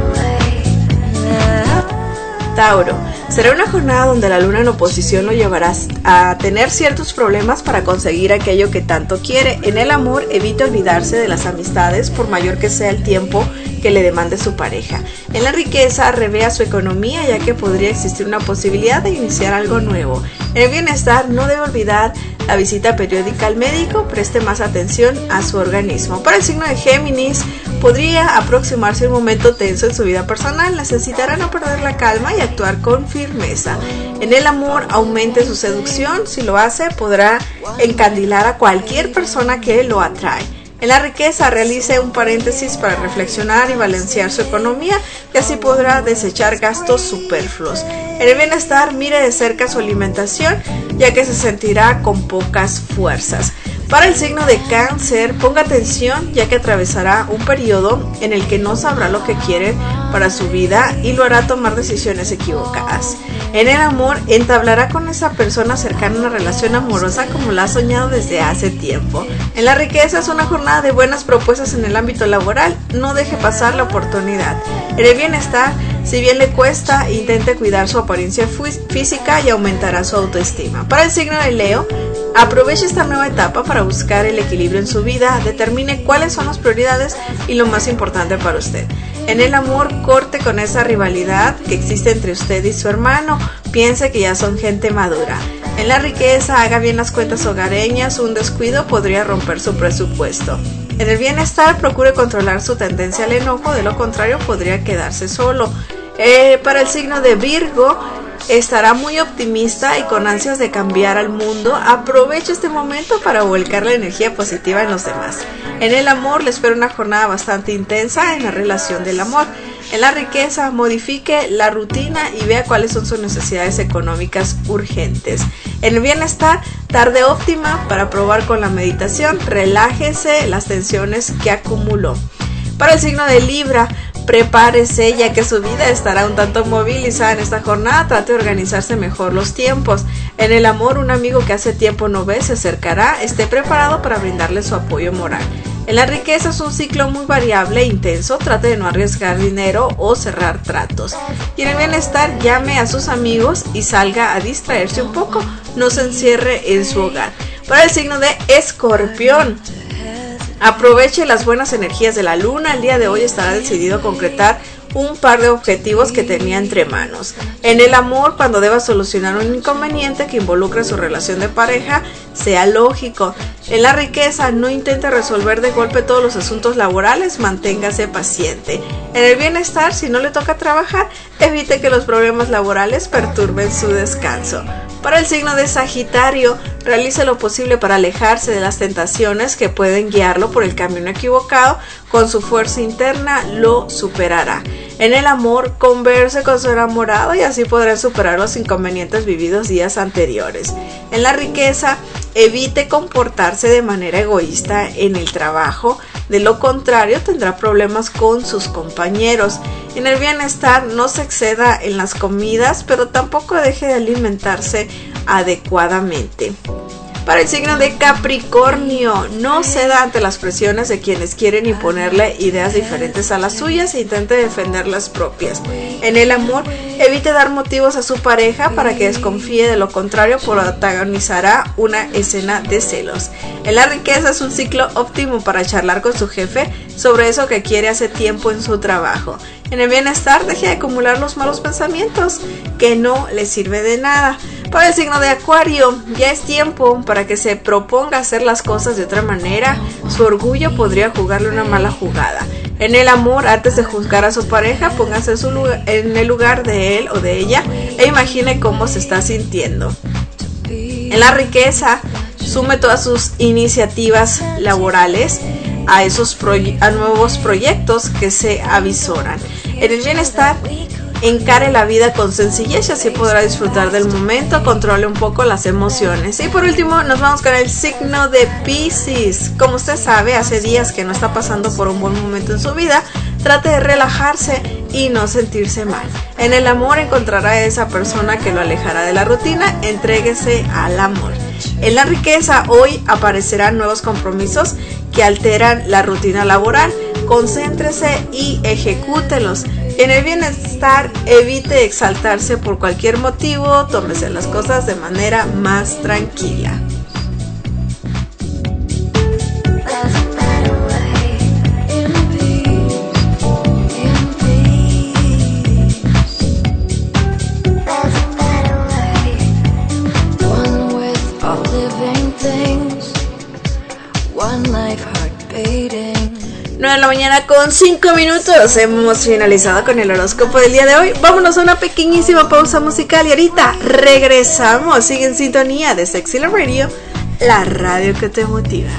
way. Tauro, será una jornada donde la luna en oposición lo llevará a tener ciertos problemas para conseguir aquello que tanto quiere. En el amor, evite olvidarse de las amistades por mayor que sea el tiempo que le demande su pareja. En la riqueza, revea su economía ya que podría existir una posibilidad de iniciar algo nuevo. En el bienestar, no debe olvidar la visita periódica al médico, preste más atención a su organismo. Para el signo de Géminis, podría aproximarse un momento tenso en su vida personal, necesitará no perder la calma y actuar con firmeza. En el amor, aumente su seducción, si lo hace podrá encandilar a cualquier persona que lo atrae. En la riqueza, realice un paréntesis para reflexionar y balancear su economía y así podrá desechar gastos superfluos. En el bienestar, mire de cerca su alimentación ya que se sentirá con pocas fuerzas. Para el signo de Cáncer, ponga atención ya que atravesará un periodo en el que no sabrá lo que quiere para su vida y lo hará tomar decisiones equivocadas. En el amor, entablará con esa persona cercana una relación amorosa como la ha soñado desde hace tiempo. En la riqueza, es una jornada de buenas propuestas en el ámbito laboral, no deje pasar la oportunidad. En el bienestar, si bien le cuesta, intente cuidar su apariencia física y aumentará su autoestima. Para el signo de Leo, aproveche esta nueva etapa para buscar el equilibrio en su vida, determine cuáles son las prioridades y lo más importante para usted. En el amor, corte con esa rivalidad que existe entre usted y su hermano, piense que ya son gente madura. En la riqueza, haga bien las cuentas hogareñas, un descuido podría romper su presupuesto. En el bienestar, procure controlar su tendencia al enojo, de lo contrario podría quedarse solo. Eh, para el signo de Virgo, estará muy optimista y con ansias de cambiar al mundo. Aproveche este momento para volcar la energía positiva en los demás. En el amor, le espera una jornada bastante intensa en la relación del amor. En la riqueza, modifique la rutina y vea cuáles son sus necesidades económicas urgentes. En el bienestar, tarde óptima para probar con la meditación, relájese las tensiones que acumuló. Para el signo de Libra, prepárese ya que su vida estará un tanto movilizada en esta jornada, trate de organizarse mejor los tiempos. En el amor, un amigo que hace tiempo no ve se acercará, esté preparado para brindarle su apoyo moral. En la riqueza es un ciclo muy variable e intenso, trate de no arriesgar dinero o cerrar tratos. Y en el bienestar, llame a sus amigos y salga a distraerse un poco, no se encierre en su hogar. Para el signo de Escorpión, aproveche las buenas energías de la luna, el día de hoy estará decidido a concretar un par de objetivos que tenía entre manos. En el amor, cuando deba solucionar un inconveniente que involucre su relación de pareja, sea lógico. En la riqueza, no intente resolver de golpe todos los asuntos laborales, manténgase paciente. En el bienestar, si no le toca trabajar, evite que los problemas laborales perturben su descanso. Para el signo de Sagitario, realice lo posible para alejarse de las tentaciones que pueden guiarlo por el camino equivocado. Con su fuerza interna lo superará. En el amor, converse con su enamorado y así podrán superar los inconvenientes vividos días anteriores. En la riqueza, evite comportarse de manera egoísta en el trabajo, de lo contrario tendrá problemas con sus compañeros. En el bienestar, no se exceda en las comidas, pero tampoco deje de alimentarse adecuadamente. Para el signo de Capricornio, no ceda ante las presiones de quienes quieren imponerle ideas diferentes a las suyas e intente defender las propias. En el amor, evite dar motivos a su pareja para que desconfíe, de lo contrario protagonizará una escena de celos. En la riqueza es un ciclo óptimo para charlar con su jefe sobre eso que quiere hace tiempo en su trabajo. En el bienestar, deje de acumular los malos pensamientos que no le sirve de nada. Para el signo de Acuario, ya es tiempo para que se proponga hacer las cosas de otra manera. Su orgullo podría jugarle una mala jugada. En el amor, antes de juzgar a su pareja, póngase en, su lugar, en el lugar de él o de ella e imagine cómo se está sintiendo. En la riqueza, sume todas sus iniciativas laborales a esos proye- a nuevos proyectos que se avisoran. En el bienestar, encare la vida con sencillez y así podrá disfrutar del momento, controle un poco las emociones. Y por último, nos vamos con el signo de Piscis. Como usted sabe, hace días que no está pasando por un buen momento en su vida, trate de relajarse y no sentirse mal. En el amor, encontrará a esa persona que lo alejará de la rutina, entréguese al amor. En la riqueza, hoy aparecerán nuevos compromisos que alteran la rutina laboral. Concéntrese y ejecútelos. En el bienestar, evite exaltarse por cualquier motivo, tómese las cosas de manera más tranquila. nueve de la mañana con cinco minutos. Hemos finalizado con el horóscopo del día de hoy. Vámonos a una pequeñísima pausa musical y ahorita regresamos. Sigue en sintonía de Sexy Love Radio, la radio que te motiva.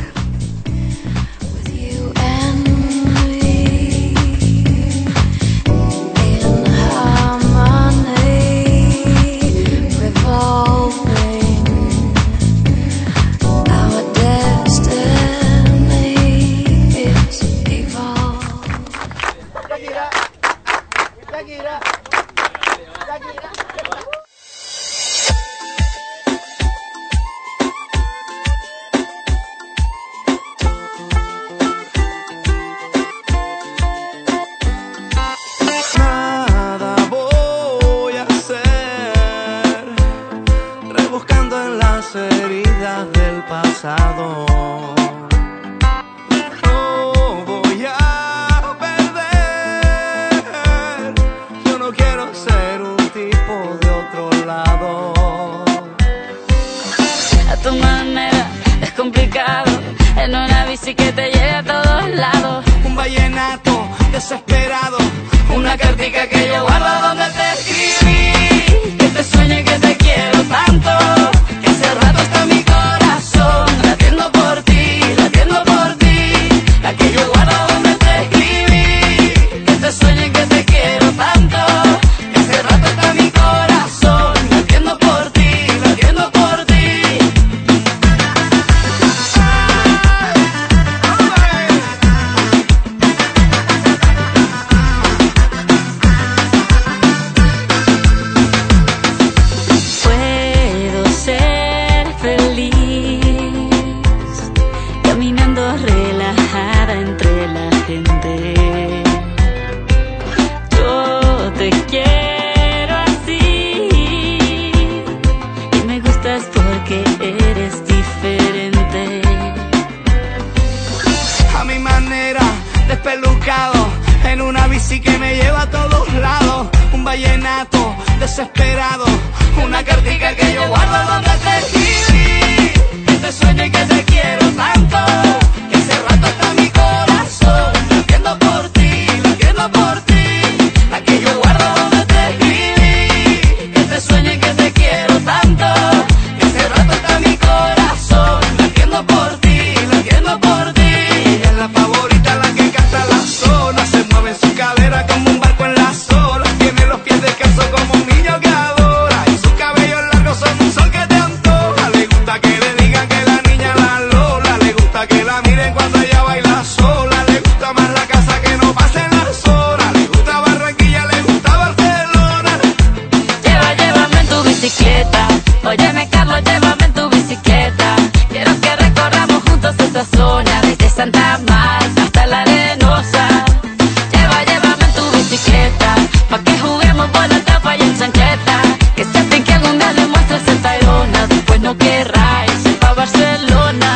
desesperado, una cartica que yo guardo donde te escribí, que te sueño y que te quiero tanto, que hace rato está mi corazón latiendo por ti, latiendo por ti, la que yo guardo donde te escribí, que te sueño y que te quiero tanto, que hace rato está mi corazón latiendo por ti, latiendo por ti. Ella es la favorita, la que canta la zona, se mueve en su cadera como un barco en las olas, tiene los pies descalzos como un niño que adora, y sus cabellos largos son un sol que te antoja. Le gusta que le digan que la niña la Lola, le gusta que la miren cuando ella baila sola, le gusta más la casa que no pasen las horas, le gusta Barranquilla, le gusta Barcelona. Lleva, llévame en tu bicicleta, óyeme Carlos, llévame en tu bicicleta, quiero que recorramos juntos esta zona, desde Santa Marta hasta la Arenosa. Lleva, llévame en tu bicicleta, pa' que juguemos por la tapa y en chancleta, que sienten que algún día le muestres el Tayrona, después no querrá irse pa' Barcelona.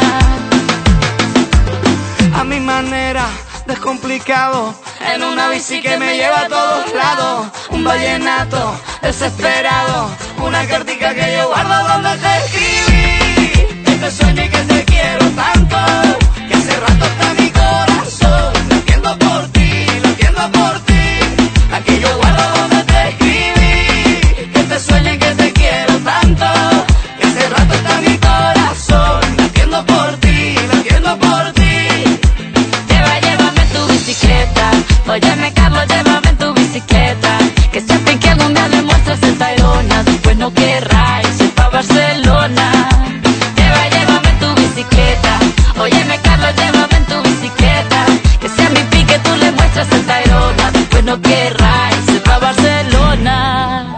A mi manera, descomplicado, en una bici que me lleva a todos lados, un vallenato desesperado, una cartica que yo guardo donde te escribí, que te sueño y que te quiero tanto, que hace rato está mi corazón latiendo por ti, latiendo por ti, la que yo guardo donde te escribí, que te sueño y que te quiero tanto, que hace rato está mi corazón latiendo por ti, latiendo por ti. Lleva, llévame en tu bicicleta, óyeme Carlos, llévame en tu bicicleta, que sienten que algún día le muestras el Tayrona, después no querrá irse pa' Barcelona. Lleva, llévame en tu bicicleta, óyeme Carlos, llévame en tu bicicleta, que sea mi pique tú le muestras el Tayrona, después no querrá irse pa' Barcelona.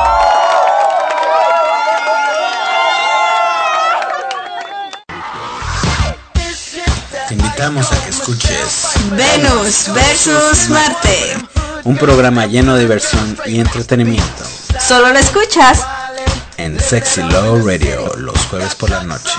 Te invitamos a que escuches Venus versus Marte. un programa lleno de diversión y entretenimiento Solo lo escuchas en Sexy Love Radio los jueves por la noche.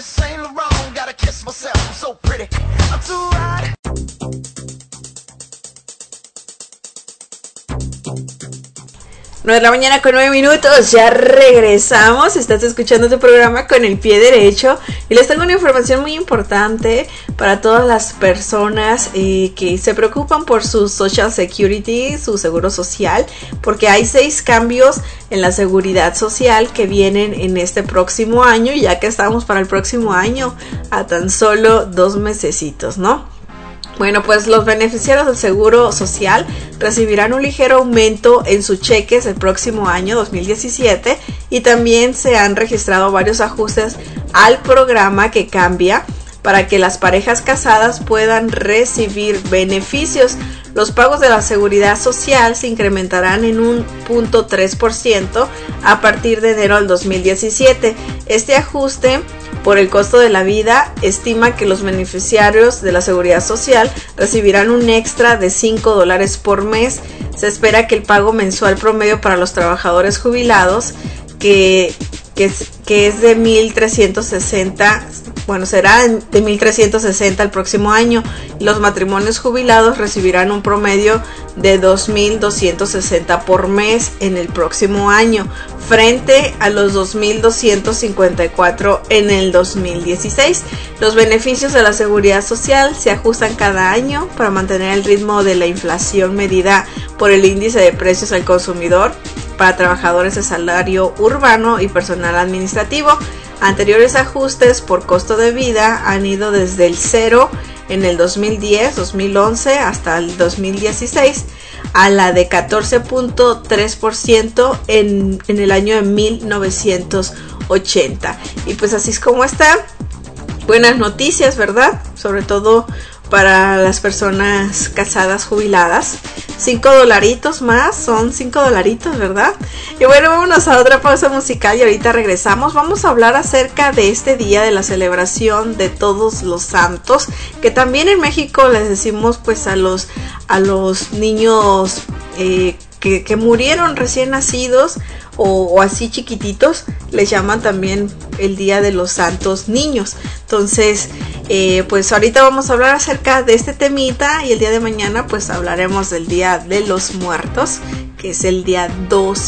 nueve de la mañana con nueve minutos, ya regresamos. Estás escuchando tu programa con el pie derecho y les tengo una información muy importante para todas las personas eh, que se preocupan por su Social Security, su seguro social, porque hay seis cambios en la seguridad social que vienen en este próximo año, ya que estamos para el próximo año a tan solo dos mesecitos, ¿no? Bueno, pues los beneficiarios del Seguro Social recibirán un ligero aumento en sus cheques el próximo año dos mil diecisiete y también se han registrado varios ajustes al programa que cambia para que las parejas casadas puedan recibir beneficios. Los pagos de la seguridad social se incrementarán en un punto tres por ciento a partir de enero del dos mil diecisiete. Este ajuste por el costo de la vida estima que los beneficiarios de la seguridad social recibirán un extra de cinco dólares por mes. Se espera que el pago mensual promedio para los trabajadores jubilados, que, que, es, que es de mil trescientos sesenta, bueno, será de mil trescientos sesenta el próximo año. Los matrimonios jubilados recibirán un promedio de dos mil doscientos sesenta por mes en el próximo año, frente a los dos mil doscientos cincuenta y cuatro en el dos mil dieciséis. Los beneficios de la seguridad social se ajustan cada año para mantener el ritmo de la inflación medida por el índice de precios al consumidor para trabajadores de salario urbano y personal administrativo. Anteriores ajustes por costo de vida han ido desde el cero en el dos mil diez, dos mil once hasta el dos mil dieciséis a la de catorce punto tres por ciento en, en el año de mil novecientos ochenta. Y pues así es como está. Buenas noticias, ¿verdad? Sobre todo para las personas casadas jubiladas. Cinco dolaritos más, son cinco dolaritos, ¿verdad? Y bueno, vámonos a otra pausa musical y ahorita regresamos. Vamos a hablar acerca de este día de la celebración de todos los santos, que también en México les decimos pues a los, a los niños eh, que, que murieron recién nacidos o, o así chiquititos, les llaman también el día de los santos niños. Entonces eh, pues ahorita vamos a hablar acerca de este temita y el día de mañana pues hablaremos del día de los muertos, que es el día dos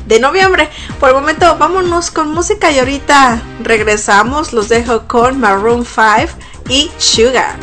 de noviembre. Por el momento vámonos con música y ahorita regresamos. Los dejo con Maroon five y Sugar.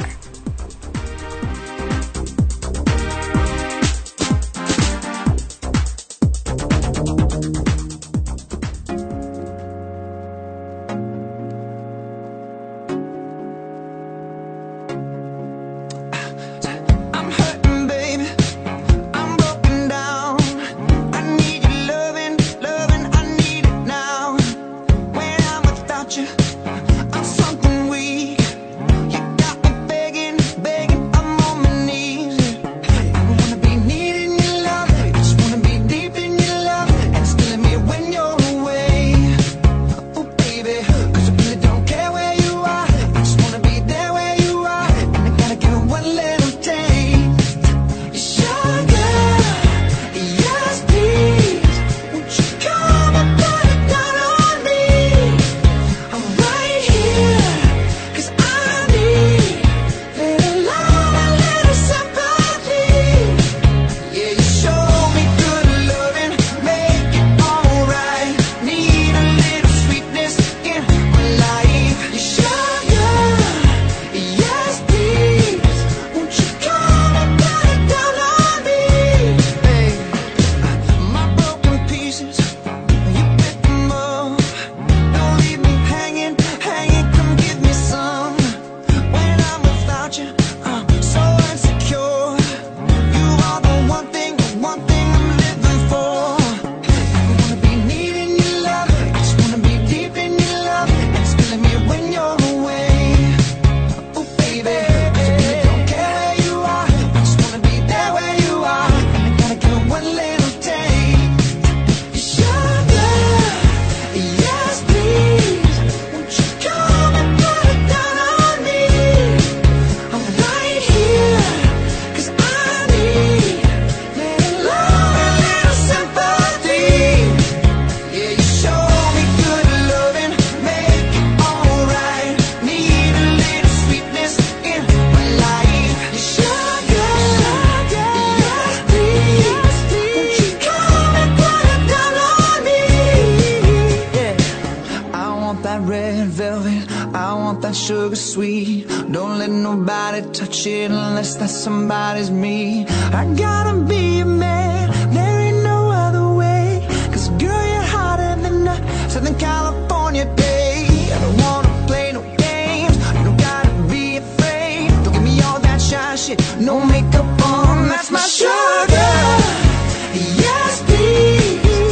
Somebody's me. I gotta be a man, there ain't no other way. Cause girl, you're hotter than a Southern California day. I don't wanna play no games, you don't gotta be afraid. Don't give me all that shy shit, no makeup on, that's my sugar. Yes, please.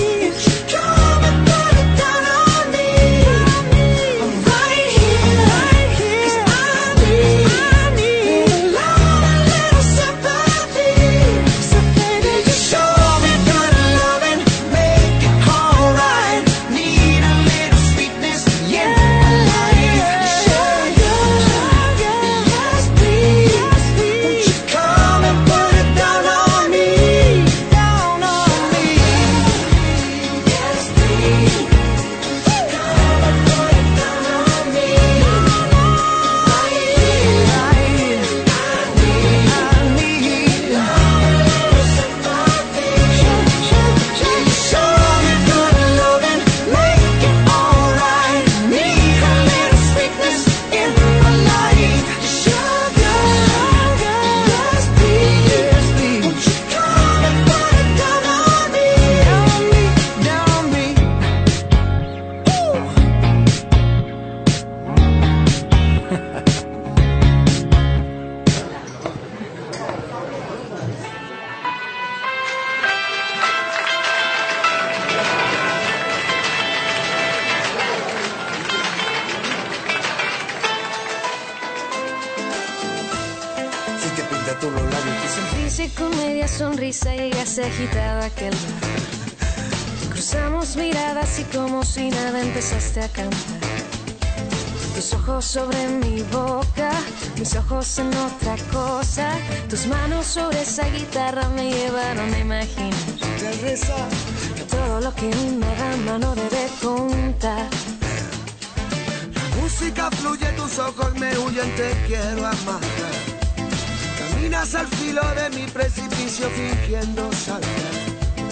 Sonrisa llegaste agitado a aquel bar. Cruzamos miradas y como si nada empezaste a cantar. Tus ojos sobre mi boca, mis ojos en otra cosa. Tus manos sobre esa guitarra me llevaron a imaginar que todo lo que una dama no debe contar. La música fluye, tus ojos me huyen, te quiero amar. Caminas al filo de mi precipicio fingiendo saltar.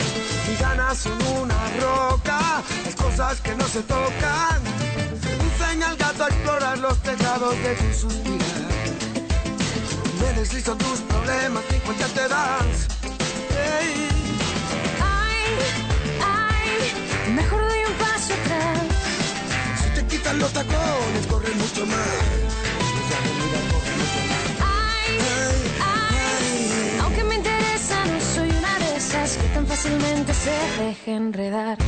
Mis ganas son una roca, las cosas que no se tocan. Enseña al gato a explorar los tejados de tu suspirar. Me deslizo tus problemas, ni cuenta te das. Hey. Ay, ay, mejor doy un paso atrás. Si te quitan los tacones, corre mucho más. Ay, ay, aunque me interesa, no soy una de esas que tan fácilmente se deja enredar.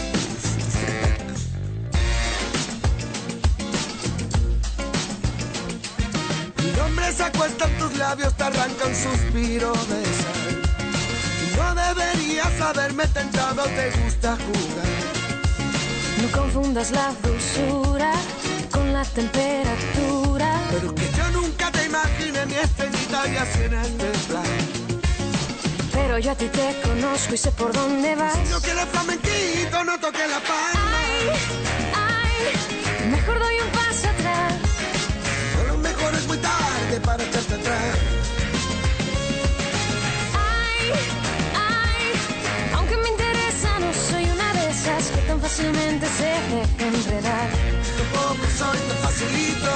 Mi nombre se acuesta en tus labios, te arranca un suspiro de sal. Y no deberías haberme tentado, te gusta jugar. No confundas la dulzura con la temperatura. Pero que yo nunca te imaginé mi estrellita y así en este plan. Pero yo a ti te conozco y sé por dónde vas. Si no quieres flamenquito, no toques la palma. Ay, ay, mejor doy un paso atrás. A lo mejor es muy tarde para echarte atrás. Ay, ay, aunque me interesa, no soy una de esas que tan fácilmente se deja enredar. Tampoco soy tan facilito.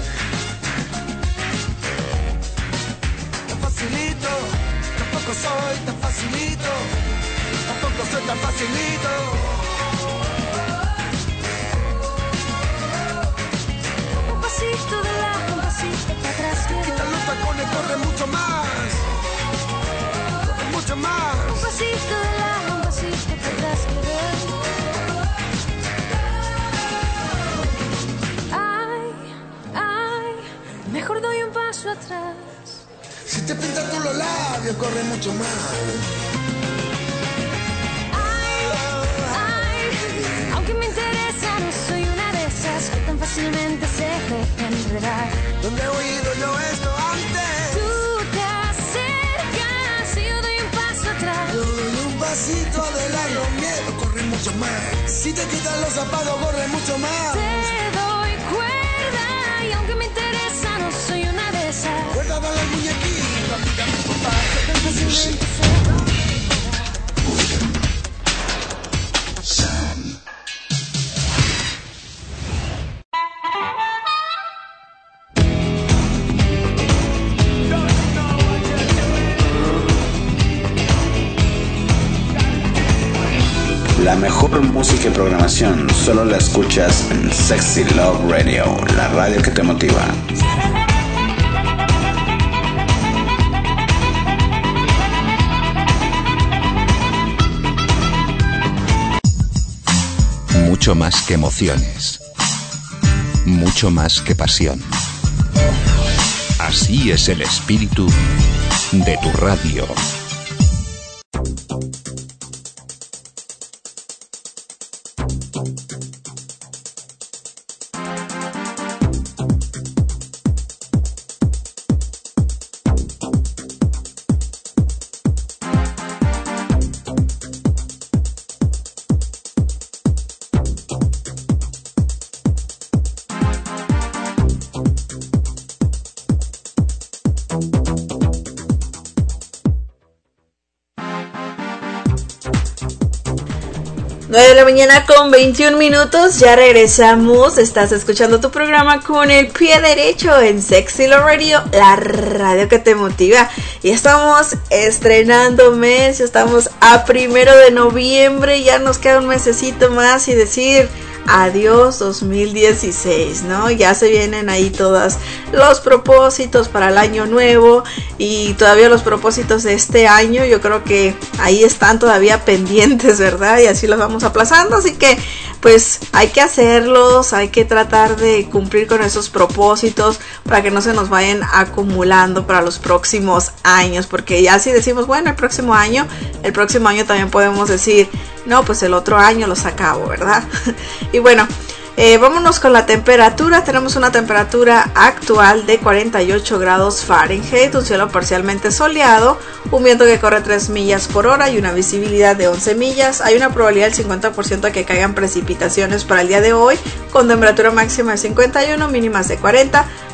Tan facilito. Tampoco soy tan facilito. Tampoco soy tan facilito. Un pasito de lado, un pasito para atrás. Quita los tacones, corre mucho más. Corre mucho más. Un pasito de lado, un pasito para atrás. Ay, ay, mejor doy un paso atrás. Si te pintas tú los labios, corre mucho más. Ay, ay, aunque me interesa, no soy una de esas que tan fácilmente se deja enredar. ¿Dónde he oído yo esto antes? Tú te acercas y yo doy un paso atrás. Yo doy un pasito adelante, los miedos corren mucho más. Si te quitan los zapatos, corre mucho más. Te doy cuerda y aunque me interesa, no soy una de esas. Cuerda para el muñequito, amiga, mi papá. Que tan fácilmente se La mejor música y programación solo la escuchas en Sexy Love Radio, la radio que te motiva. Mucho más que emociones. Mucho más que pasión. Así es el espíritu de tu radio. nueve de la mañana con veintiún minutos, ya regresamos. Estás escuchando tu programa con el pie derecho en Sexy Love Radio, la radio que te motiva. Y estamos estrenando mes, estamos a primero de noviembre, ya nos queda un mesecito más y decir adiós dos mil dieciséis, ¿no? Ya se vienen ahí todos los propósitos para el año nuevo y todavía los propósitos de este año, yo creo que ahí están todavía pendientes, ¿verdad? Y así los vamos aplazando, así que pues hay que hacerlos, hay que tratar de cumplir con esos propósitos para que no se nos vayan acumulando para los próximos años, porque ya si decimos, bueno, el próximo año, el próximo año también podemos decir, no, pues el otro año los acabo, ¿verdad? Y bueno, eh, vámonos con la temperatura. Tenemos una temperatura actual de cuarenta y ocho grados Fahrenheit, un cielo parcialmente soleado, un viento que corre tres millas por hora y una visibilidad de once millas. Hay una probabilidad del cincuenta por ciento de que caigan precipitaciones para el día de hoy, con temperatura máxima de cincuenta y uno, mínimas de cuarenta.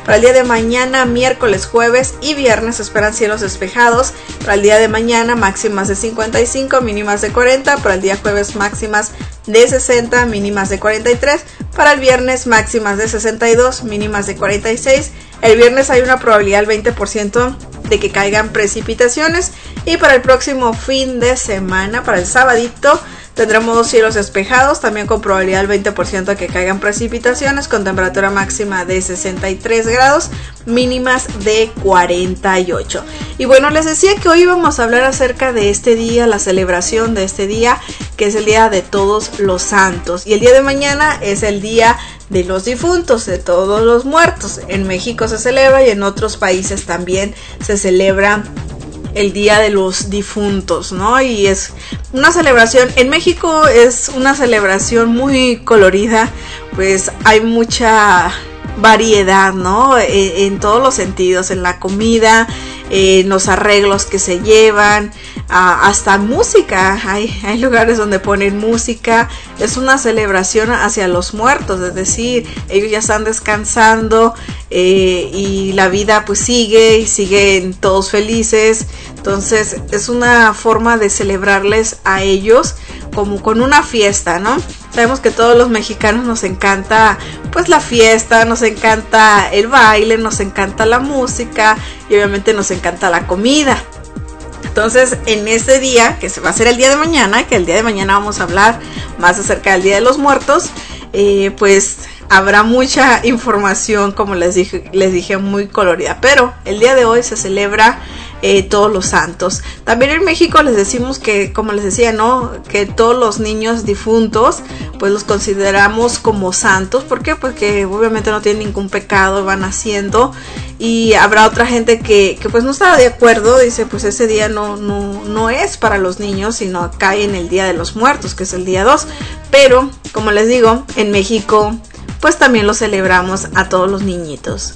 Para el día de mañana, miércoles, jueves y viernes se esperan cielos despejados. Para el día de mañana, máximas de cincuenta y cinco, mínimas de cuarenta. Para el día jueves, máximas de sesenta, mínimas de cuarenta y tres. Para el viernes, máximas de sesenta y dos, mínimas de cuarenta y seis. El viernes hay una probabilidad del veinte por ciento de que caigan precipitaciones. Y para el próximo fin de semana, para el sabadito, tendremos dos cielos despejados, también con probabilidad del veinte por ciento de que caigan precipitaciones, con temperatura máxima de sesenta y tres grados, mínimas de cuarenta y ocho. Y bueno, les decía que hoy vamos a hablar acerca de este día, la celebración de este día, que es el Día de Todos los Santos. Y el día de mañana es el Día de los Difuntos, de todos los muertos. En México se celebra y en otros países también se celebra el Día de los Difuntos, ¿no? Y es una celebración, en México es una celebración muy colorida, pues hay mucha variedad, ¿no? En, en todos los sentidos, en la comida, en los arreglos que se llevan, a, hasta música, hay, hay lugares donde ponen música. Es una celebración hacia los muertos, es decir, ellos ya están descansando eh, y la vida pues sigue y siguen todos felices. Entonces es una forma de celebrarles a ellos como con una fiesta, ¿no? Sabemos que todos los mexicanos nos encanta pues la fiesta, nos encanta el baile, nos encanta la música y obviamente nos encanta la comida. Entonces en ese día, que se va a hacer el día de mañana, que el día de mañana vamos a hablar más acerca del Día de los Muertos, eh, pues habrá mucha información, como les dije, les dije, muy colorida. Pero el día de hoy se celebra eh, Todos los Santos. También en México les decimos que, como les decía, ¿no? Que todos los niños difuntos, pues los consideramos como santos. ¿Por qué? Porque obviamente no tienen ningún pecado, van haciendo. Y habrá otra gente que, que pues no está de acuerdo, dice pues ese día no, no, no es para los niños, sino cae en el Día de los Muertos, que es el día dos. Pero, como les digo, en México pues también lo celebramos a todos los niñitos.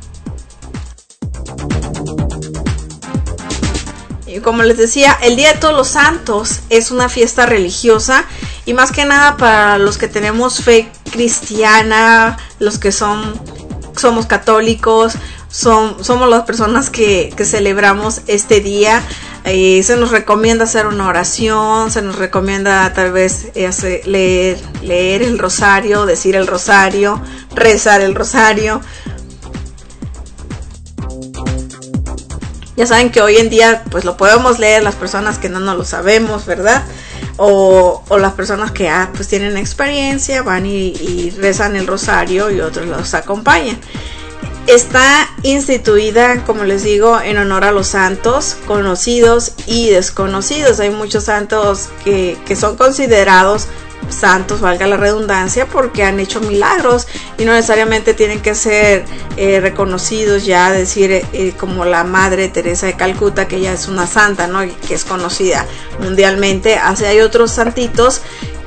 Y como les decía, el Día de Todos los Santos es una fiesta religiosa y más que nada para los que tenemos fe cristiana, los que son somos católicos, son, somos las personas que, que celebramos este día. Eh, se nos recomienda hacer una oración, se nos recomienda tal vez eh, hacer, leer, leer el rosario, decir el rosario, rezar el rosario. Ya saben que hoy en día pues lo podemos leer las personas que no nos lo sabemos, ¿verdad? O, o las personas que ah, pues tienen experiencia, van y, y rezan el rosario y otros los acompañan. Está instituida, como les digo, en honor a los santos conocidos y desconocidos. Hay muchos santos que, que son considerados santos, valga la redundancia, porque han hecho milagros y no necesariamente tienen que ser eh, reconocidos ya, decir eh, como la Madre Teresa de Calcuta, que ella es una santa, ¿no? Y que es conocida mundialmente. Así hay otros santitos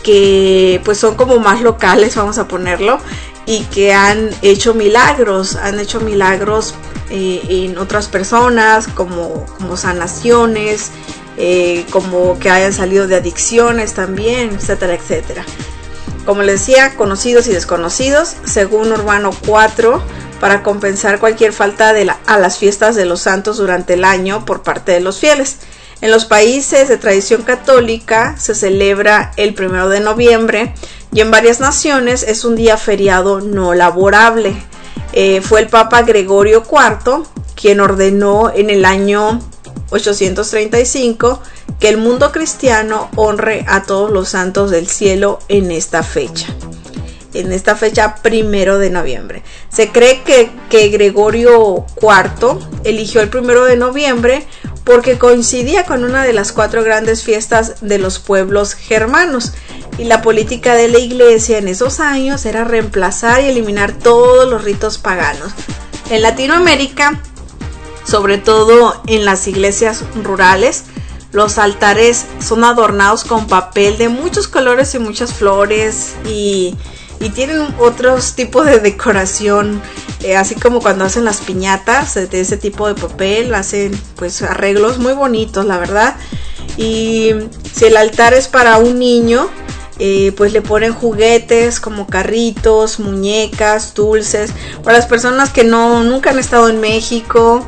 que pues son como más locales, vamos a ponerlo, y que han hecho milagros, han hecho milagros eh, en otras personas, como, como sanaciones, eh, como que hayan salido de adicciones también, etcétera, etcétera. Como les decía, conocidos y desconocidos, según Urbano cuatro, para compensar cualquier falta de la, a las fiestas de los santos durante el año por parte de los fieles. En los países de tradición católica se celebra el primero de noviembre y en varias naciones es un día feriado no laborable. Eh, fue el Papa Gregorio cuarto quien ordenó en el año ochocientos treinta y cinco que el mundo cristiano honre a todos los santos del cielo en esta fecha. En esta fecha primero de noviembre. Se cree que, que Gregorio cuarto eligió el primero de noviembre porque coincidía con una de las cuatro grandes fiestas de los pueblos germanos, y la política de la iglesia en esos años era reemplazar y eliminar todos los ritos paganos. En Latinoamérica, sobre todo en las iglesias rurales, los altares son adornados con papel de muchos colores y muchas flores, y y tienen otros tipos de decoración, eh, así como cuando hacen las piñatas de ese tipo de papel, hacen pues arreglos muy bonitos, la verdad. Y si el altar es para un niño, eh, pues le ponen juguetes como carritos, muñecas, dulces. Para las personas que no nunca han estado en México,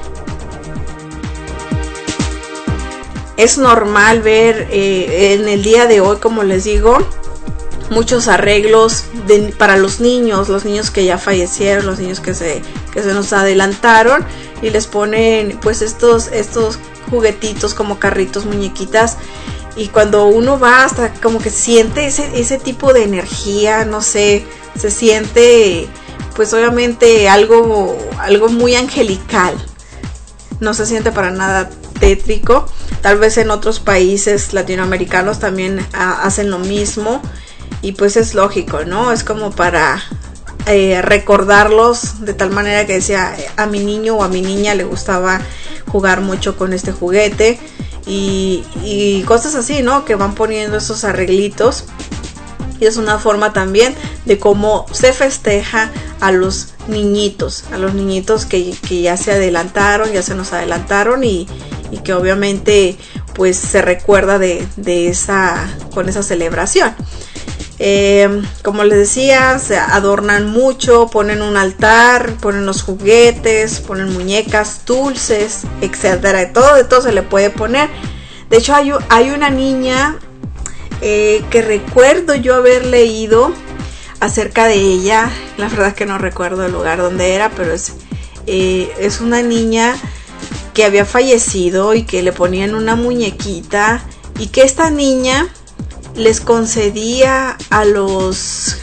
es normal ver eh, en el día de hoy, como les digo, muchos arreglos de, para los niños, los niños que ya fallecieron, los niños que se, que se nos adelantaron, y les ponen pues estos, estos juguetitos como carritos, muñequitas, y cuando uno va hasta como que siente ese, ese tipo de energía, no sé, se siente pues obviamente algo, algo muy angelical, no se siente para nada tétrico. Tal vez en otros países latinoamericanos también a, hacen lo mismo, y pues es lógico, ¿no? Es como para eh, recordarlos de tal manera que decía, a mi niño o a mi niña le gustaba jugar mucho con este juguete, y, y cosas así, ¿no? Que van poniendo esos arreglitos, y es una forma también de cómo se festeja a los niñitos, a los niñitos que, que ya se adelantaron, ya se nos adelantaron, y y que obviamente pues se recuerda de, de esa con esa celebración. Eh, como les decía, se adornan mucho, ponen un altar, ponen los juguetes, ponen muñecas, dulces, etcétera. De todo, de todo se le puede poner. De hecho hay, hay una niña eh, que recuerdo yo haber leído acerca de ella. La verdad es que no recuerdo el lugar donde era, pero es, eh, es una niña que había fallecido y que le ponían una muñequita, y que esta niña les concedía a los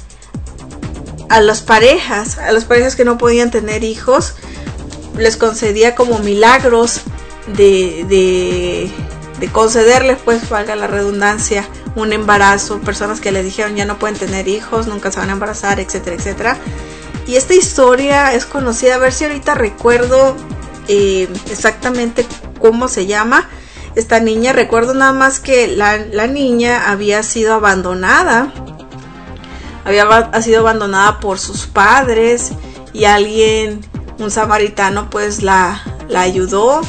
a las parejas, a las parejas que no podían tener hijos, les concedía como milagros de, de, de concederles, pues valga la redundancia, un embarazo, personas que les dijeron ya no pueden tener hijos, nunca se van a embarazar, etcétera, etcétera. Y esta historia es conocida, a ver si ahorita recuerdo Eh, exactamente cómo se llama esta niña. Recuerdo nada más que la, la niña había sido abandonada, había ha sido abandonada por sus padres, y alguien, un samaritano, pues la, la ayudó,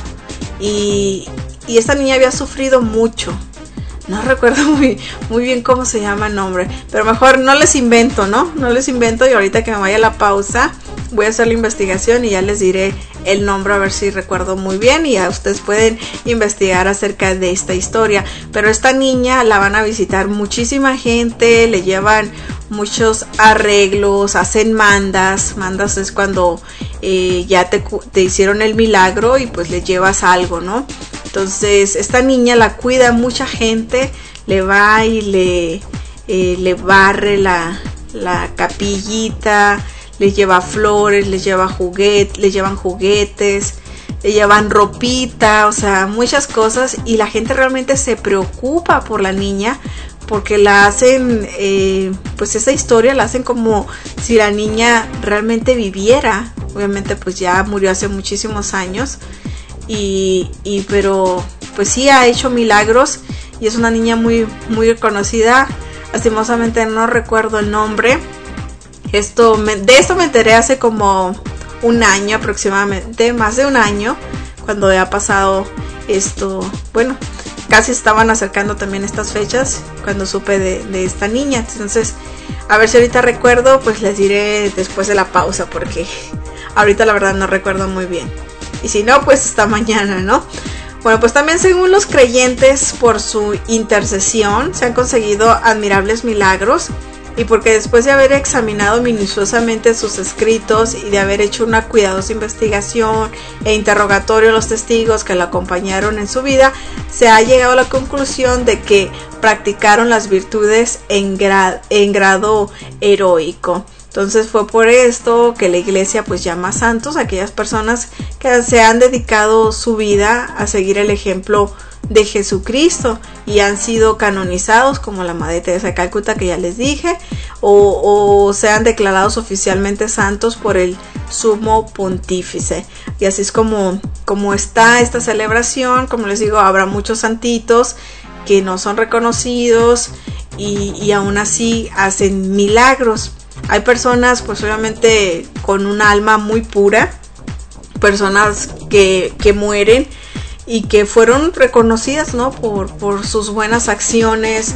y, y esta niña había sufrido mucho. No recuerdo muy, muy bien cómo se llama el nombre, pero mejor no les invento, ¿no? No les invento, y ahorita que me vaya a la pausa voy a hacer la investigación y ya les diré el nombre, a ver si recuerdo muy bien, y ya ustedes pueden investigar acerca de esta historia. Pero esta niña la van a visitar muchísima gente, le llevan muchos arreglos, hacen mandas. Mandas es cuando eh, ya te, te hicieron el milagro y pues le llevas algo, ¿no? Entonces esta niña la cuida mucha gente, le va y le, eh, le barre la, la capillita, les lleva flores, les lleva juguetes, les llevan juguetes, le llevan ropita, o sea, muchas cosas, y la gente realmente se preocupa por la niña, porque la hacen, eh, pues esa historia la hacen como si la niña realmente viviera. Obviamente pues ya murió hace muchísimos años, y, y pero pues sí ha hecho milagros, y es una niña muy, muy reconocida. Lastimosamente no recuerdo el nombre. Esto me, de esto me enteré hace como un año aproximadamente, más de un año, cuando ha pasado esto. Bueno, casi estaban acercando también estas fechas cuando supe de, de esta niña. Entonces, a ver si ahorita recuerdo, pues les diré después de la pausa, porque ahorita la verdad no recuerdo muy bien. Y si no, pues hasta mañana, ¿no? Bueno, pues también según los creyentes, por su intercesión se han conseguido admirables milagros, y porque después de haber examinado minuciosamente sus escritos y de haber hecho una cuidadosa investigación e interrogatorio a los testigos que la acompañaron en su vida, se ha llegado a la conclusión de que practicaron las virtudes en, gra- en grado heroico. Entonces fue por esto que la iglesia pues llama santos a aquellas personas que se han dedicado su vida a seguir el ejemplo de Jesucristo y han sido canonizados, como la Madre Teresa de Calcuta, que ya les dije, o, o sean declarados oficialmente santos por el Sumo Pontífice. Y así es como, como está esta celebración. Como les digo, habrá muchos santitos que no son reconocidos y, y aún así hacen milagros. Hay personas pues obviamente con un alma muy pura, personas que, que mueren y que fueron reconocidas, ¿no? Por, por sus buenas acciones,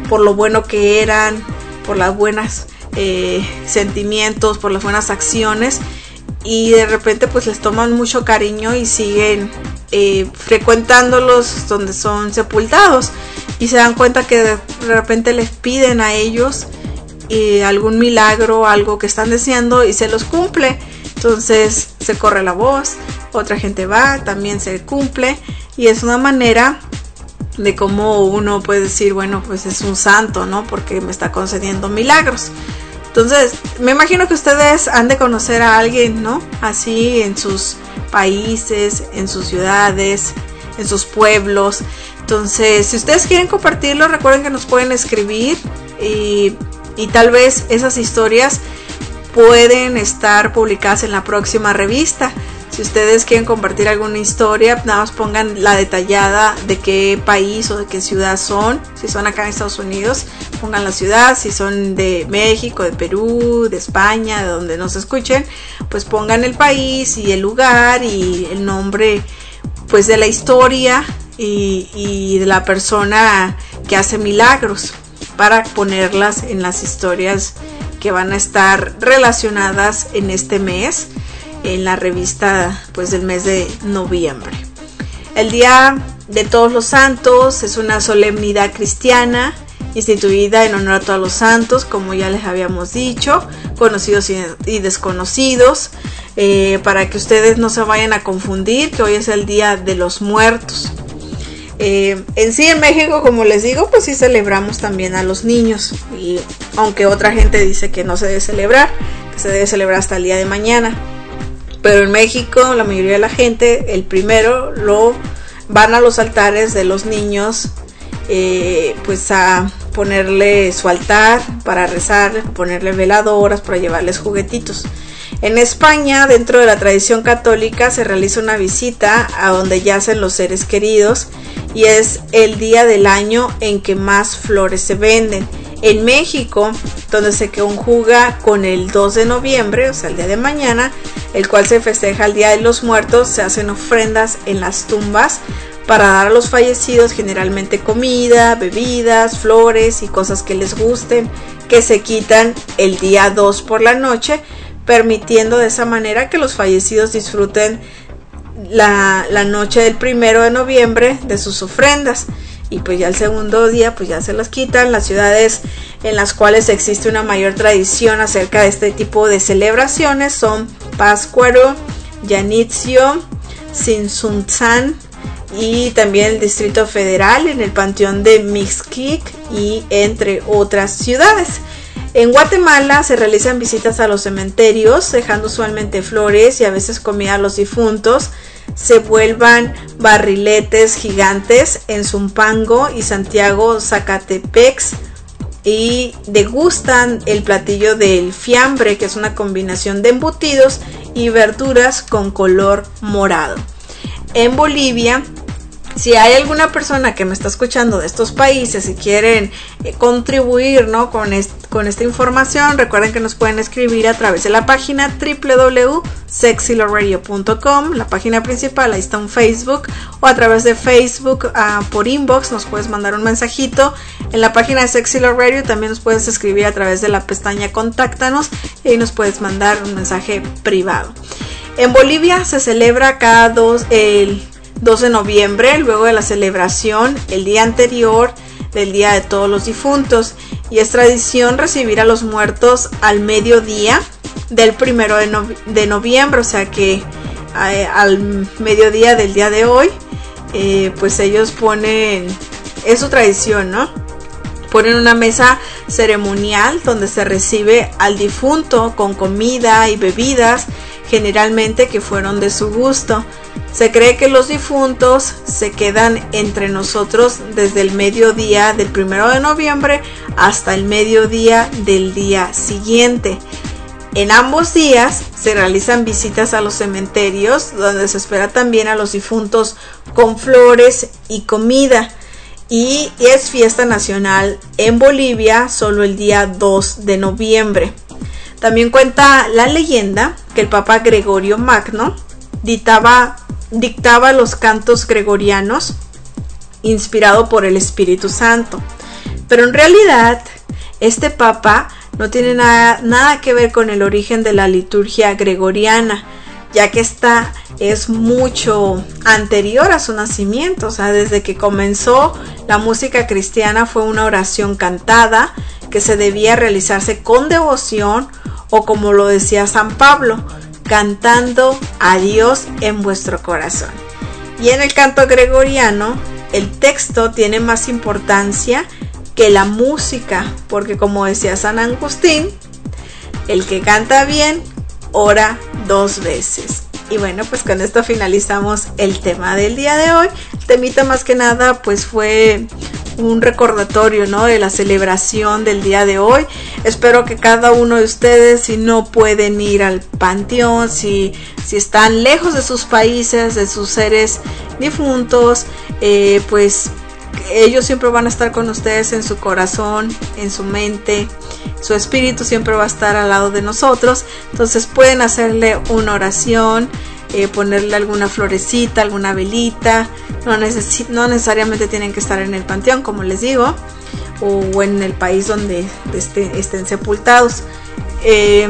por lo bueno que eran, por las buenas eh, sentimientos, por las buenas acciones, y de repente pues les toman mucho cariño y siguen eh, frecuentándolos donde son sepultados, y se dan cuenta que de repente les piden a ellos eh, algún milagro, algo que están deseando, y se los cumple. Entonces se corre la voz, otra gente va, también se cumple, y es una manera de cómo uno puede decir, bueno, pues es un santo, ¿no? Porque me está concediendo milagros. Entonces, me imagino que ustedes han de conocer a alguien, ¿no? Así en sus países, en sus ciudades, en sus pueblos. Entonces, si ustedes quieren compartirlo, recuerden que nos pueden escribir y, y tal vez esas historias pueden estar publicadas en la próxima revista. Si ustedes quieren compartir alguna historia, nada más pongan la detallada de qué país o de qué ciudad son. Si son acá en Estados Unidos, pongan la ciudad. Si son de México, de Perú, de España, de donde nos escuchen, pues pongan el país y el lugar y el nombre, pues, de la historia y, y de la persona que hace milagros, para ponerlas en las historias que van a estar relacionadas en este mes, en la revista pues del mes de noviembre. El Día de Todos los Santos es una solemnidad cristiana instituida en honor a todos los santos, como ya les habíamos dicho, conocidos y, y desconocidos, eh, para que ustedes no se vayan a confundir que hoy es el Día de los Muertos. Eh, en sí, en México, como les digo, pues sí celebramos también a los niños, y aunque otra gente dice que no se debe celebrar, que se debe celebrar hasta el día de mañana, pero en México la mayoría de la gente el primero lo van a los altares de los niños, eh, pues a ponerle su altar para rezar, ponerle veladoras, para llevarles juguetitos. En España, dentro de la tradición católica, se realiza una visita a donde yacen los seres queridos, y es el día del año en que más flores se venden. En México, donde se conjuga con el dos de noviembre, o sea el día de mañana, el cual se festeja el Día de los Muertos, se hacen ofrendas en las tumbas para dar a los fallecidos generalmente comida, bebidas, flores y cosas que les gusten, que se quitan el día dos por la noche, permitiendo de esa manera que los fallecidos disfruten la, la noche del primero de noviembre de sus ofrendas. Y pues ya el segundo día pues ya se las quitan. Las ciudades en las cuales existe una mayor tradición acerca de este tipo de celebraciones son Pátzcuaro, Janitzio, Tzintzuntzan y también el Distrito Federal en el Panteón de Mixquic, y entre otras ciudades. En Guatemala se realizan visitas a los cementerios, dejando usualmente flores y a veces comida a los difuntos. Se vuelvan barriletes gigantes en Zumpango y Santiago Zacatepex, y degustan el platillo del fiambre, que es una combinación de embutidos y verduras con color morado. En Bolivia, si hay alguna persona que me está escuchando de estos países y quieren eh, contribuir, ¿no? con, est con esta información, recuerden que nos pueden escribir a través de la página doble u doble u doble u punto sexy love radio punto com, la página principal, ahí está un Facebook, o a través de Facebook uh, por inbox nos puedes mandar un mensajito. En la página de Sexy Love Radio también nos puedes escribir a través de la pestaña Contáctanos, y ahí nos puedes mandar un mensaje privado. En Bolivia se celebra cada dos el dos de noviembre, luego de la celebración el día anterior del Día de Todos los Difuntos, y es tradición recibir a los muertos al mediodía del primero de, no de noviembre, o sea que eh, al mediodía del día de hoy, eh, pues ellos ponen, es su tradición, ¿no? Ponen una mesa ceremonial donde se recibe al difunto con comida y bebidas, generalmente que fueron de su gusto. Se cree que los difuntos se quedan entre nosotros desde el mediodía del primero de noviembre hasta el mediodía del día siguiente. En ambos días se realizan visitas a los cementerios, donde se espera también a los difuntos con flores y comida. Y es fiesta nacional en Bolivia solo el día dos de noviembre. También cuenta la leyenda que el Papa Gregorio Magno dictaba, dictaba los cantos gregorianos inspirado por el Espíritu Santo. Pero en realidad este papa no tiene nada, nada que ver con el origen de la liturgia gregoriana, ya que esta es mucho anterior a su nacimiento. O sea, desde que comenzó la música cristiana fue una oración cantada que se debía realizarse con devoción, o como lo decía San Pablo, cantando a Dios en vuestro corazón. Y en el canto gregoriano el texto tiene más importancia que la música, porque como decía San Agustín, el que canta bien ora dos veces. Y bueno, pues con esto finalizamos el tema del día de hoy. El temita más que nada pues fue un recordatorio, ¿no?, de la celebración del día de hoy. Espero que cada uno de ustedes, si no pueden ir al panteón, si, si están lejos de sus países, de sus seres difuntos, eh, pues ellos siempre van a estar con ustedes en su corazón, en su mente. Su espíritu siempre va a estar al lado de nosotros. Entonces pueden hacerle una oración, eh, ponerle alguna florecita, alguna velita. No, neces- no necesariamente tienen que estar en el panteón, como les digo, o en el país donde este, estén sepultados. Eh,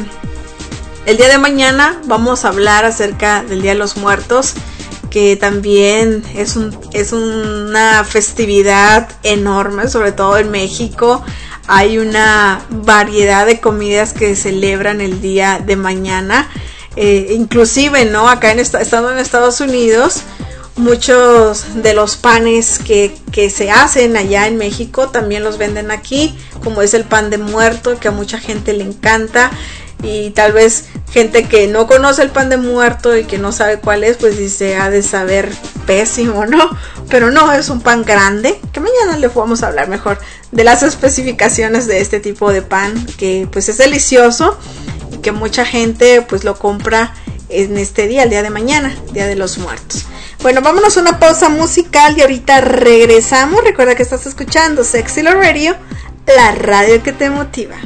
el día de mañana vamos a hablar acerca del Día de los Muertos, que también es, un, es una festividad enorme, sobre todo en México. Hay una variedad de comidas que celebran el día de mañana, eh, inclusive, ¿no?, acá en esta, estando en Estados Unidos, muchos de los panes que, que se hacen allá en México también los venden aquí, como es el pan de muerto, que a mucha gente le encanta. Y tal vez gente que no conoce el pan de muerto y que no sabe cuál es, pues dice, ha de saber pésimo, ¿no? Pero no, es un pan grande, que mañana le vamos a hablar mejor de las especificaciones de este tipo de pan, que pues es delicioso y que mucha gente pues lo compra en este día, el día de mañana, Día de los Muertos. Bueno, vámonos a una pausa musical y ahorita regresamos. Recuerda que estás escuchando Sexy Love Radio, la radio que te motiva.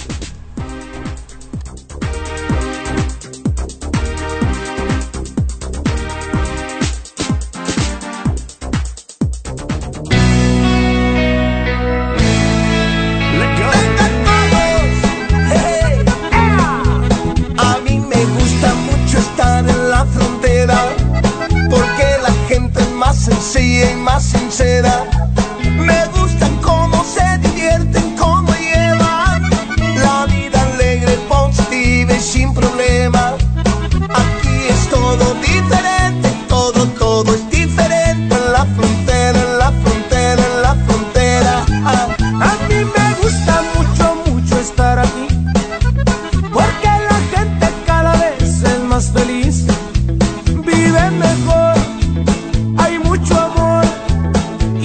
Sencilla y más sincera. Me gustan cómo se divierten, cómo llevan la vida alegre, positiva y sin problema. Aquí es todo diferente, todo, todo es diferente. En la frontera, en la frontera, en la frontera. Ah, a mí me gusta mucho, mucho estar aquí, porque la gente cada vez es más feliz, vive mejor, hay mucho amor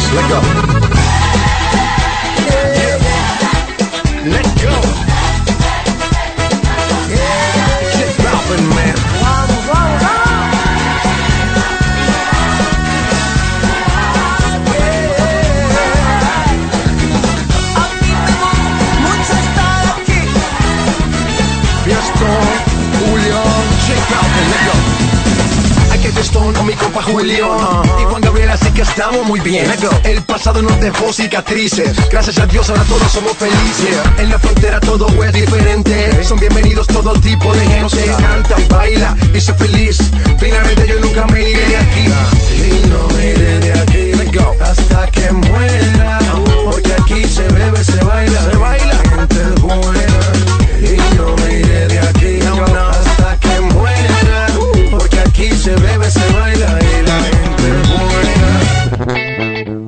Let go. Yeah. Let go. Yeah. Keep dropping, man. Julio, check out and let go. Hay que Stone con mi compa Julio uh-huh. Y Juan Gabriel, así que estamos muy bien. El pasado nos dejó cicatrices. Gracias a Dios ahora todos somos felices. Yeah. En la frontera todo es diferente. Okay. Son bienvenidos todo tipo de gente. No canta, baila y sé feliz. Finalmente yo nunca me iré de aquí. Y no me iré de aquí. Let go. Hasta que muera. Porque aquí se bebe, se baila. Se baila. Gente buena. Y no me iré de aquí. No, no. Hasta que muera. Porque aquí se bebe, se baila. Y la gente buena.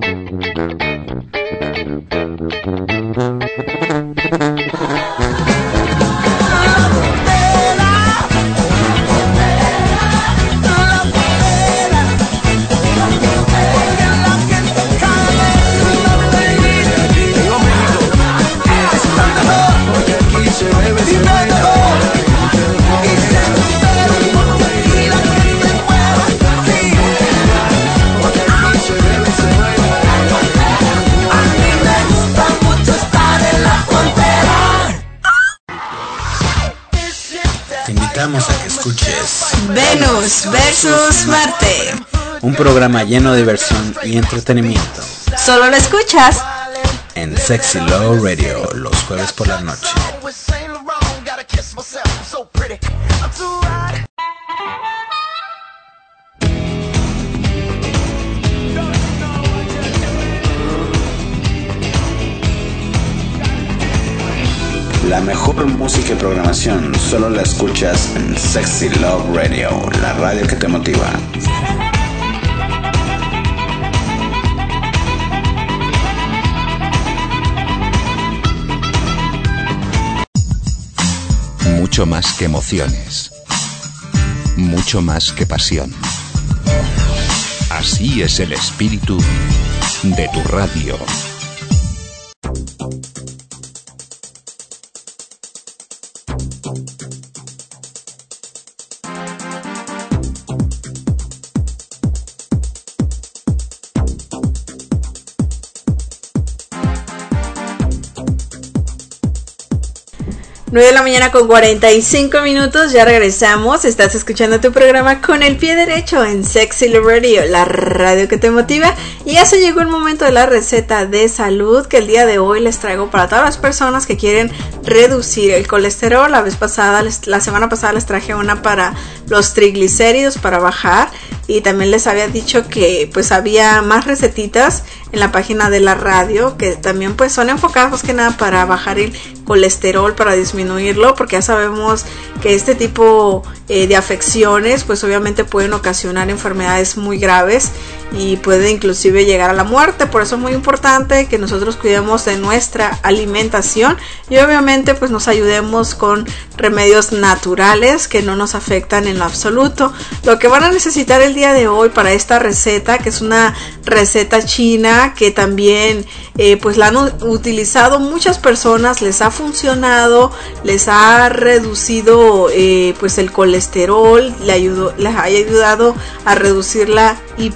A que escuches Venus versus Marte, un programa lleno de diversión y entretenimiento. Solo lo escuchas en Sexy Love Radio los jueves por la noche. La mejor música y programación solo la escuchas en Sexy Love Radio, la radio que te motiva. Mucho más que emociones, mucho más que pasión. Así es el espíritu de tu radio. nueve de la mañana con cuarenta y cinco minutos, ya regresamos. Estás escuchando tu programa Con el Pie Derecho en Sexy Love Radio, la radio que te motiva. Y ya se llegó el momento de la receta de salud que el día de hoy les traigo para todas las personas que quieren reducir el colesterol. La vez pasada, la semana pasada les traje una para los triglicéridos, para bajar. Y también les había dicho que pues había más recetitas en la página de la radio que también pues son enfocadas más que nada para bajar el colesterol, para disminuirlo, porque ya sabemos que este tipo eh, de afecciones pues obviamente pueden ocasionar enfermedades muy graves y puede inclusive llegar a la muerte. Por eso es muy importante que nosotros cuidemos de nuestra alimentación y obviamente pues nos ayudemos con remedios naturales que no nos afectan en lo absoluto. Lo que van a necesitar el día de hoy para esta receta, que es una receta china que también eh, pues la han utilizado muchas personas, les ha funcionado, les ha reducido eh, pues el colesterol, le ayudó, les ha ayudado a reducir la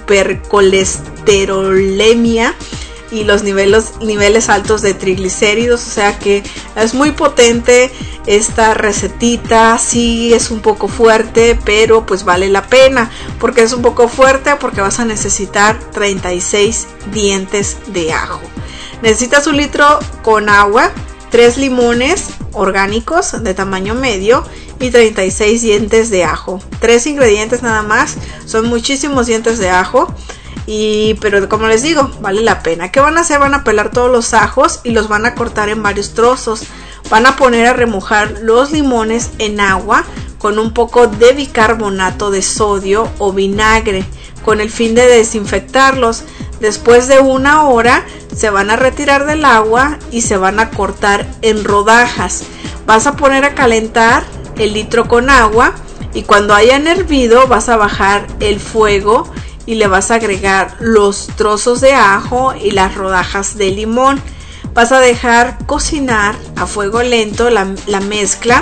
hipercolesterolemia y los niveles, niveles altos de triglicéridos. O sea que es muy potente esta recetita. Sí es un poco fuerte, pero pues vale la pena. Porque es un poco fuerte, porque vas a necesitar treinta y seis dientes de ajo. Necesitas un litro con agua, tres limones orgánicos de tamaño medio y treinta y seis dientes de ajo. Tres ingredientes nada más, son muchísimos dientes de ajo. Y pero como les digo, vale la pena. ¿Qué van a hacer? Van a pelar todos los ajos y los van a cortar en varios trozos. Van a poner a remojar los limones en agua con un poco de bicarbonato de sodio o vinagre con el fin de desinfectarlos. Después de una hora se van a retirar del agua y se van a cortar en rodajas. Vas a poner a calentar el litro con agua y cuando hayan hervido vas a bajar el fuego y le vas a agregar los trozos de ajo y las rodajas de limón. Vas a dejar cocinar a fuego lento la, la mezcla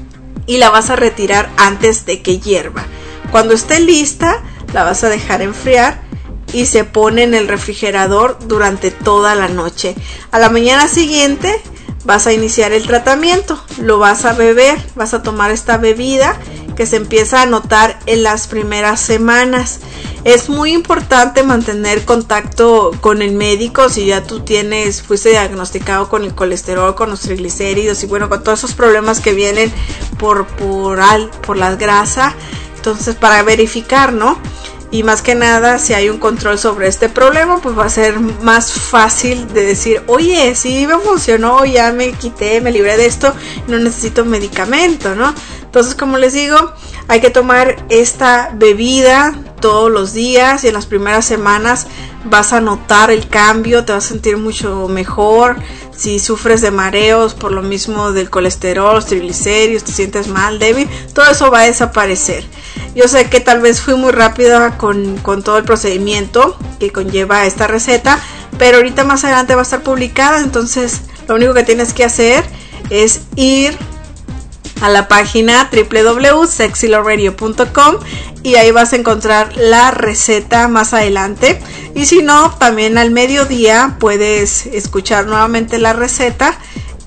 y la vas a retirar antes de que hierva. Cuando esté lista, la vas a dejar enfriar y se pone en el refrigerador durante toda la noche. A la mañana siguiente vas a iniciar el tratamiento, lo vas a beber, vas a tomar esta bebida que se empieza a notar en las primeras semanas. Es muy importante mantener contacto con el médico si ya tú tienes, fuiste diagnosticado con el colesterol, con los triglicéridos y bueno, con todos esos problemas que vienen por, por, al, por la grasa. Entonces, para verificar, ¿no? Y más que nada, si hay un control sobre este problema, pues va a ser más fácil de decir, oye, sí me funcionó, ya me quité, me libré de esto, no necesito medicamento, ¿no? Entonces, como les digo, hay que tomar esta bebida todos los días y en las primeras semanas vas a notar el cambio, te vas a sentir mucho mejor. Si sufres de mareos por lo mismo del colesterol, los triglicéridos, te sientes mal, débil, todo eso va a desaparecer. Yo sé que tal vez fui muy rápida con, con todo el procedimiento que conlleva esta receta, pero ahorita más adelante va a estar publicada, entonces lo único que tienes que hacer es ir a la página doble u doble u doble u punto sexy love radio punto com y ahí vas a encontrar la receta más adelante. Y si no, también al mediodía puedes escuchar nuevamente la receta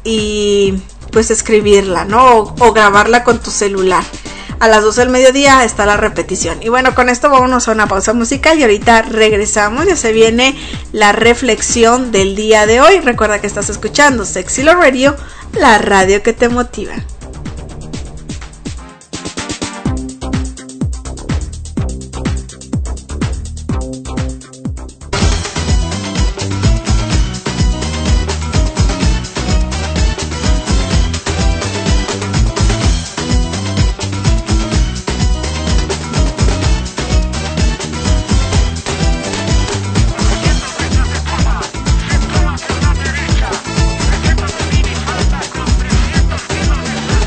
y pues escribirla, ¿no? O, o grabarla con tu celular. A las doce del mediodía está la repetición. Y bueno, con esto vámonos a una pausa musical y ahorita regresamos. Ya se viene la reflexión del día de hoy. Recuerda que estás escuchando Sexy Love Radio, la radio que te motiva. Trescientos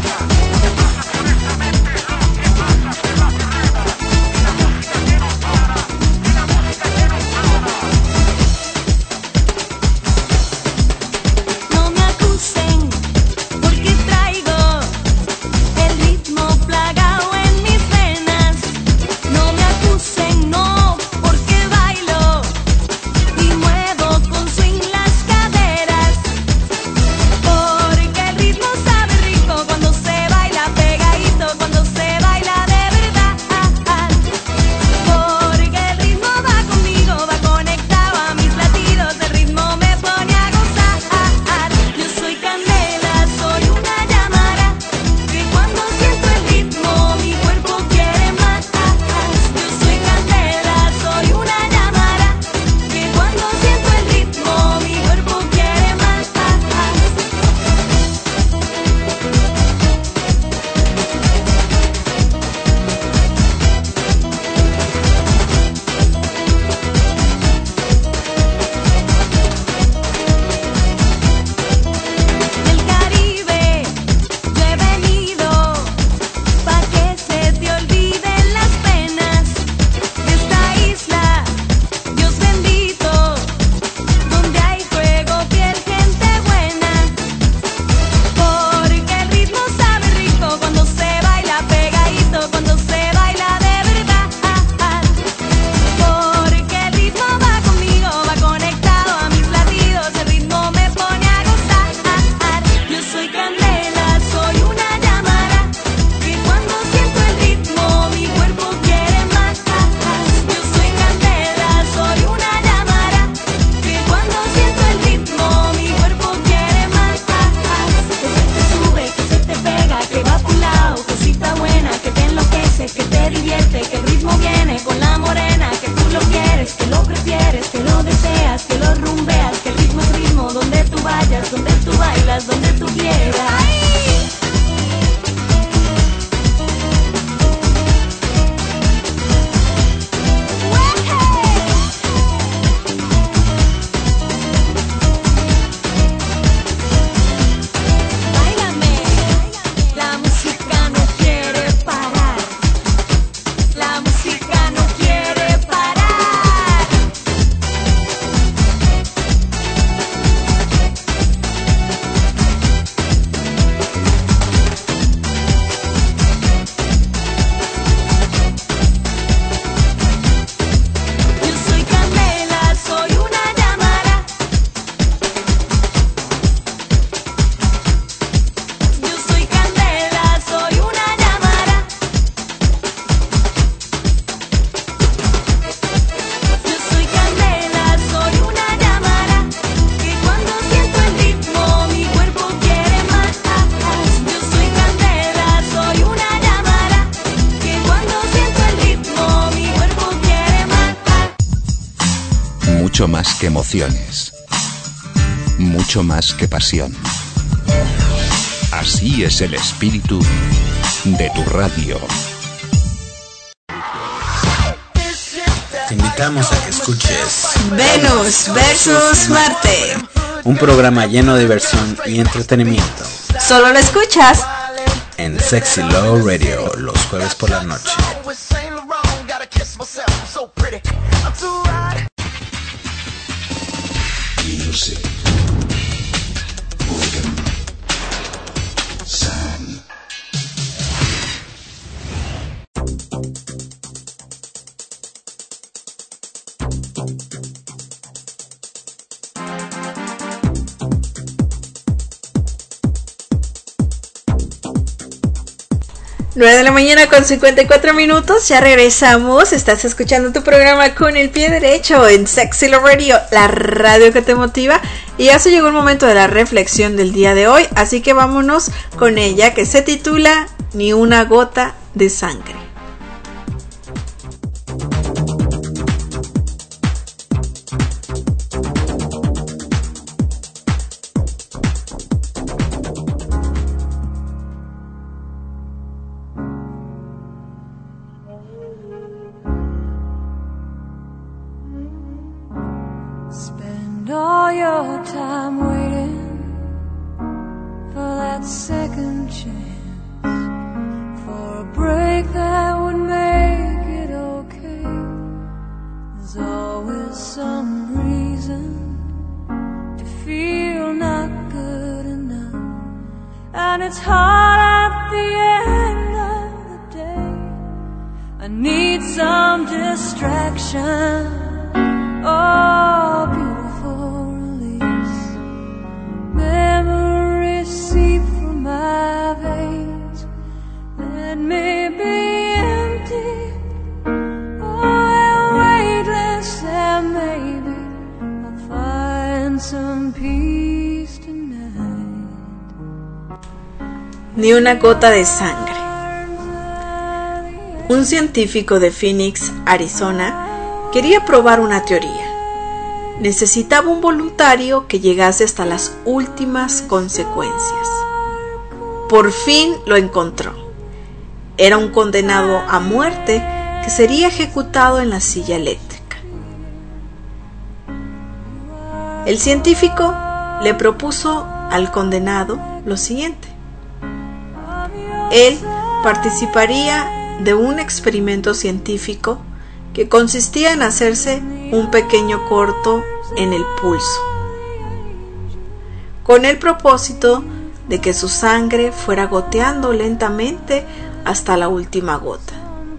mucho más que emociones, mucho más que pasión. Así es el espíritu de tu radio. Te invitamos a que escuches Venus versus Marte, un programa lleno de diversión y entretenimiento. Solo lo escuchas en Sexy Love Radio los jueves por la noche. Music, organ, sound. nueve de la mañana con cincuenta y cuatro minutos, ya regresamos. Estás escuchando tu programa Con el Pie Derecho en Sexy Love Radio, la radio que te motiva. Y ya se llegó el momento de la reflexión del día de hoy, así que vámonos con ella, que se titula Ni una gota de sangre. All your time waiting for that second chance, for a break that would make it okay. There's always some reason to feel not good enough, and it's hard at the end of the day. I need some distraction. Oh, beautiful release. Memories seep from my veins. Let me be empty. Oh, and weightless, and maybe I'll find some peace tonight. Ni una gota de sangre. Un científico de Phoenix, Arizona, quería probar una teoría. Necesitaba un voluntario que llegase hasta las últimas consecuencias. Por fin lo encontró. Era un condenado a muerte que sería ejecutado en la silla eléctrica. El científico le propuso al condenado lo siguiente. Él participaría de un experimento científico que consistía en hacerse un pequeño corto en el pulso, con el propósito de que su sangre fuera goteando lentamente hasta la última gota.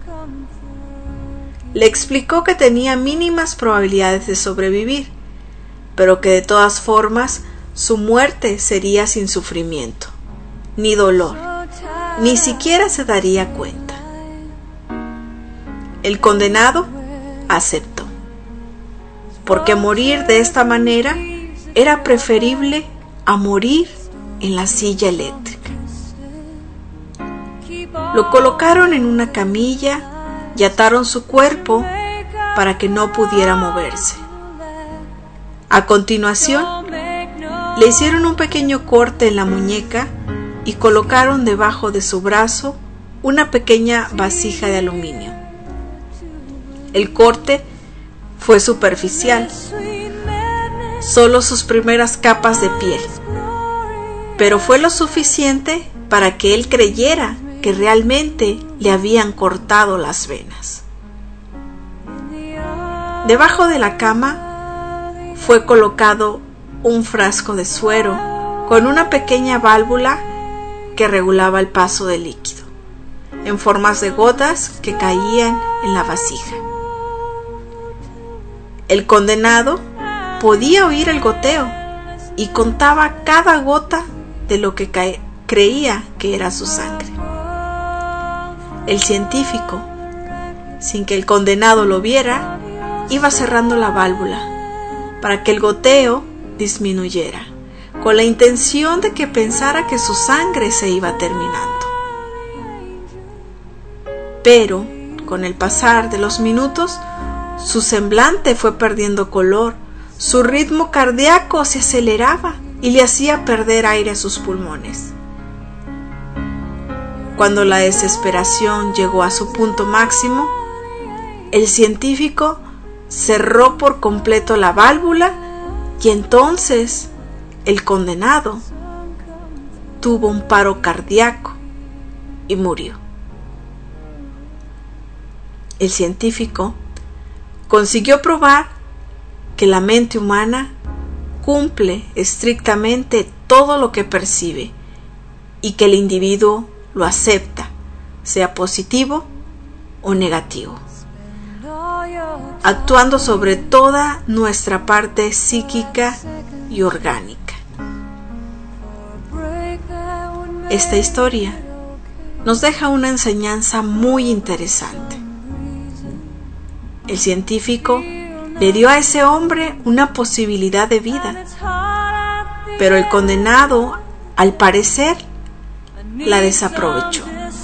Le explicó que tenía mínimas probabilidades de sobrevivir, pero que de todas formas su muerte sería sin sufrimiento, ni dolor, ni siquiera se daría cuenta. El condenado aceptó, porque morir de esta manera era preferible a morir en la silla eléctrica. Lo colocaron en una camilla y ataron su cuerpo para que no pudiera moverse. A continuación, le hicieron un pequeño corte en la muñeca y colocaron debajo de su brazo una pequeña vasija de aluminio. El corte fue superficial, solo sus primeras capas de piel, pero fue lo suficiente para que él creyera que realmente le habían cortado las venas. Debajo de la cama fue colocado un frasco de suero con una pequeña válvula que regulaba el paso del líquido, en formas de gotas que caían en la vasija. El condenado podía oír el goteo y contaba cada gota de lo que cae, creía que era su sangre. El científico, sin que el condenado lo viera, iba cerrando la válvula para que el goteo disminuyera, con la intención de que pensara que su sangre se iba terminando. Pero, con el pasar de los minutos, su semblante fue perdiendo color, su ritmo cardíaco se aceleraba y le hacía perder aire a sus pulmones. Cuando la desesperación llegó a su punto máximo, el científico cerró por completo la válvula y entonces el condenado tuvo un paro cardíaco y murió. El científico consiguió probar que la mente humana cumple estrictamente todo lo que percibe y que el individuo lo acepta, sea positivo o negativo, actuando sobre toda nuestra parte psíquica y orgánica. Esta historia nos deja una enseñanza muy interesante. El científico le dio a ese hombre una posibilidad de vida, pero el condenado, al parecer, la desaprovechó.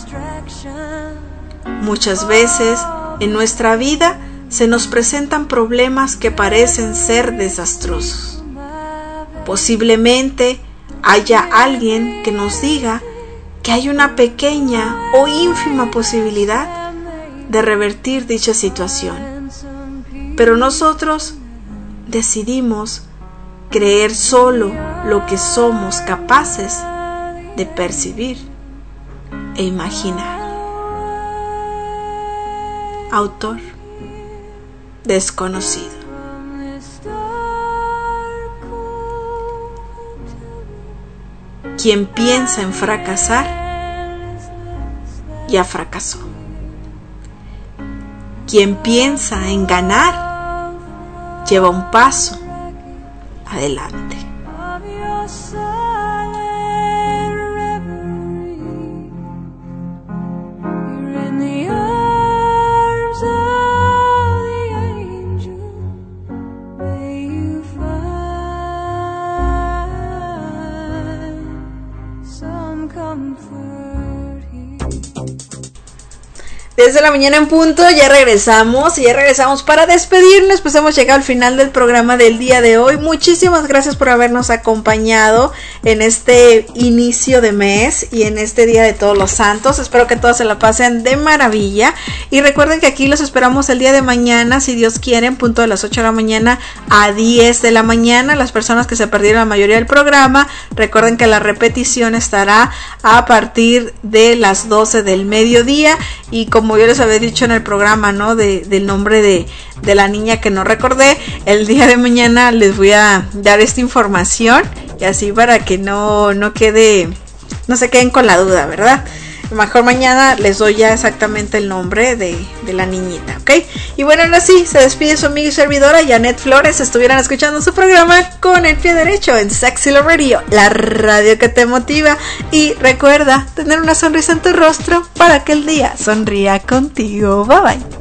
Muchas veces en nuestra vida se nos presentan problemas que parecen ser desastrosos. Posiblemente haya alguien que nos diga que hay una pequeña o ínfima posibilidad de revertir dicha situación. Pero nosotros decidimos creer solo lo que somos capaces de percibir e imaginar. Autor desconocido. Quien piensa en fracasar, ya fracasó. Quien piensa en ganar, lleva un paso adelante. Desde la mañana en punto, ya regresamos, y ya regresamos para despedirnos, pues hemos llegado al final del programa del día de hoy. Muchísimas gracias por habernos acompañado en este inicio de mes y en este Día de Todos los Santos. Espero que todos se la pasen de maravilla, y recuerden que aquí los esperamos el día de mañana, si Dios quiere, en punto de las ocho de la mañana a diez de la mañana. Las personas que se perdieron la mayoría del programa, recuerden que la repetición estará a partir de las doce del mediodía, y como yo les había dicho en el programa, ¿no? De, del nombre de, de la niña que no recordé, el día de mañana les voy a dar esta información, y así para que no, no quede, no se queden con la duda, ¿verdad? Mejor mañana les doy ya exactamente el nombre de, de la niñita, ¿ok? Y bueno, ahora sí, se despide su amiga y servidora Janet Flores. Estuvieran escuchando su programa Con el Pie Derecho en Sexy Love Radio, la radio que te motiva. Y recuerda tener una sonrisa en tu rostro para que el día sonría contigo. Bye bye.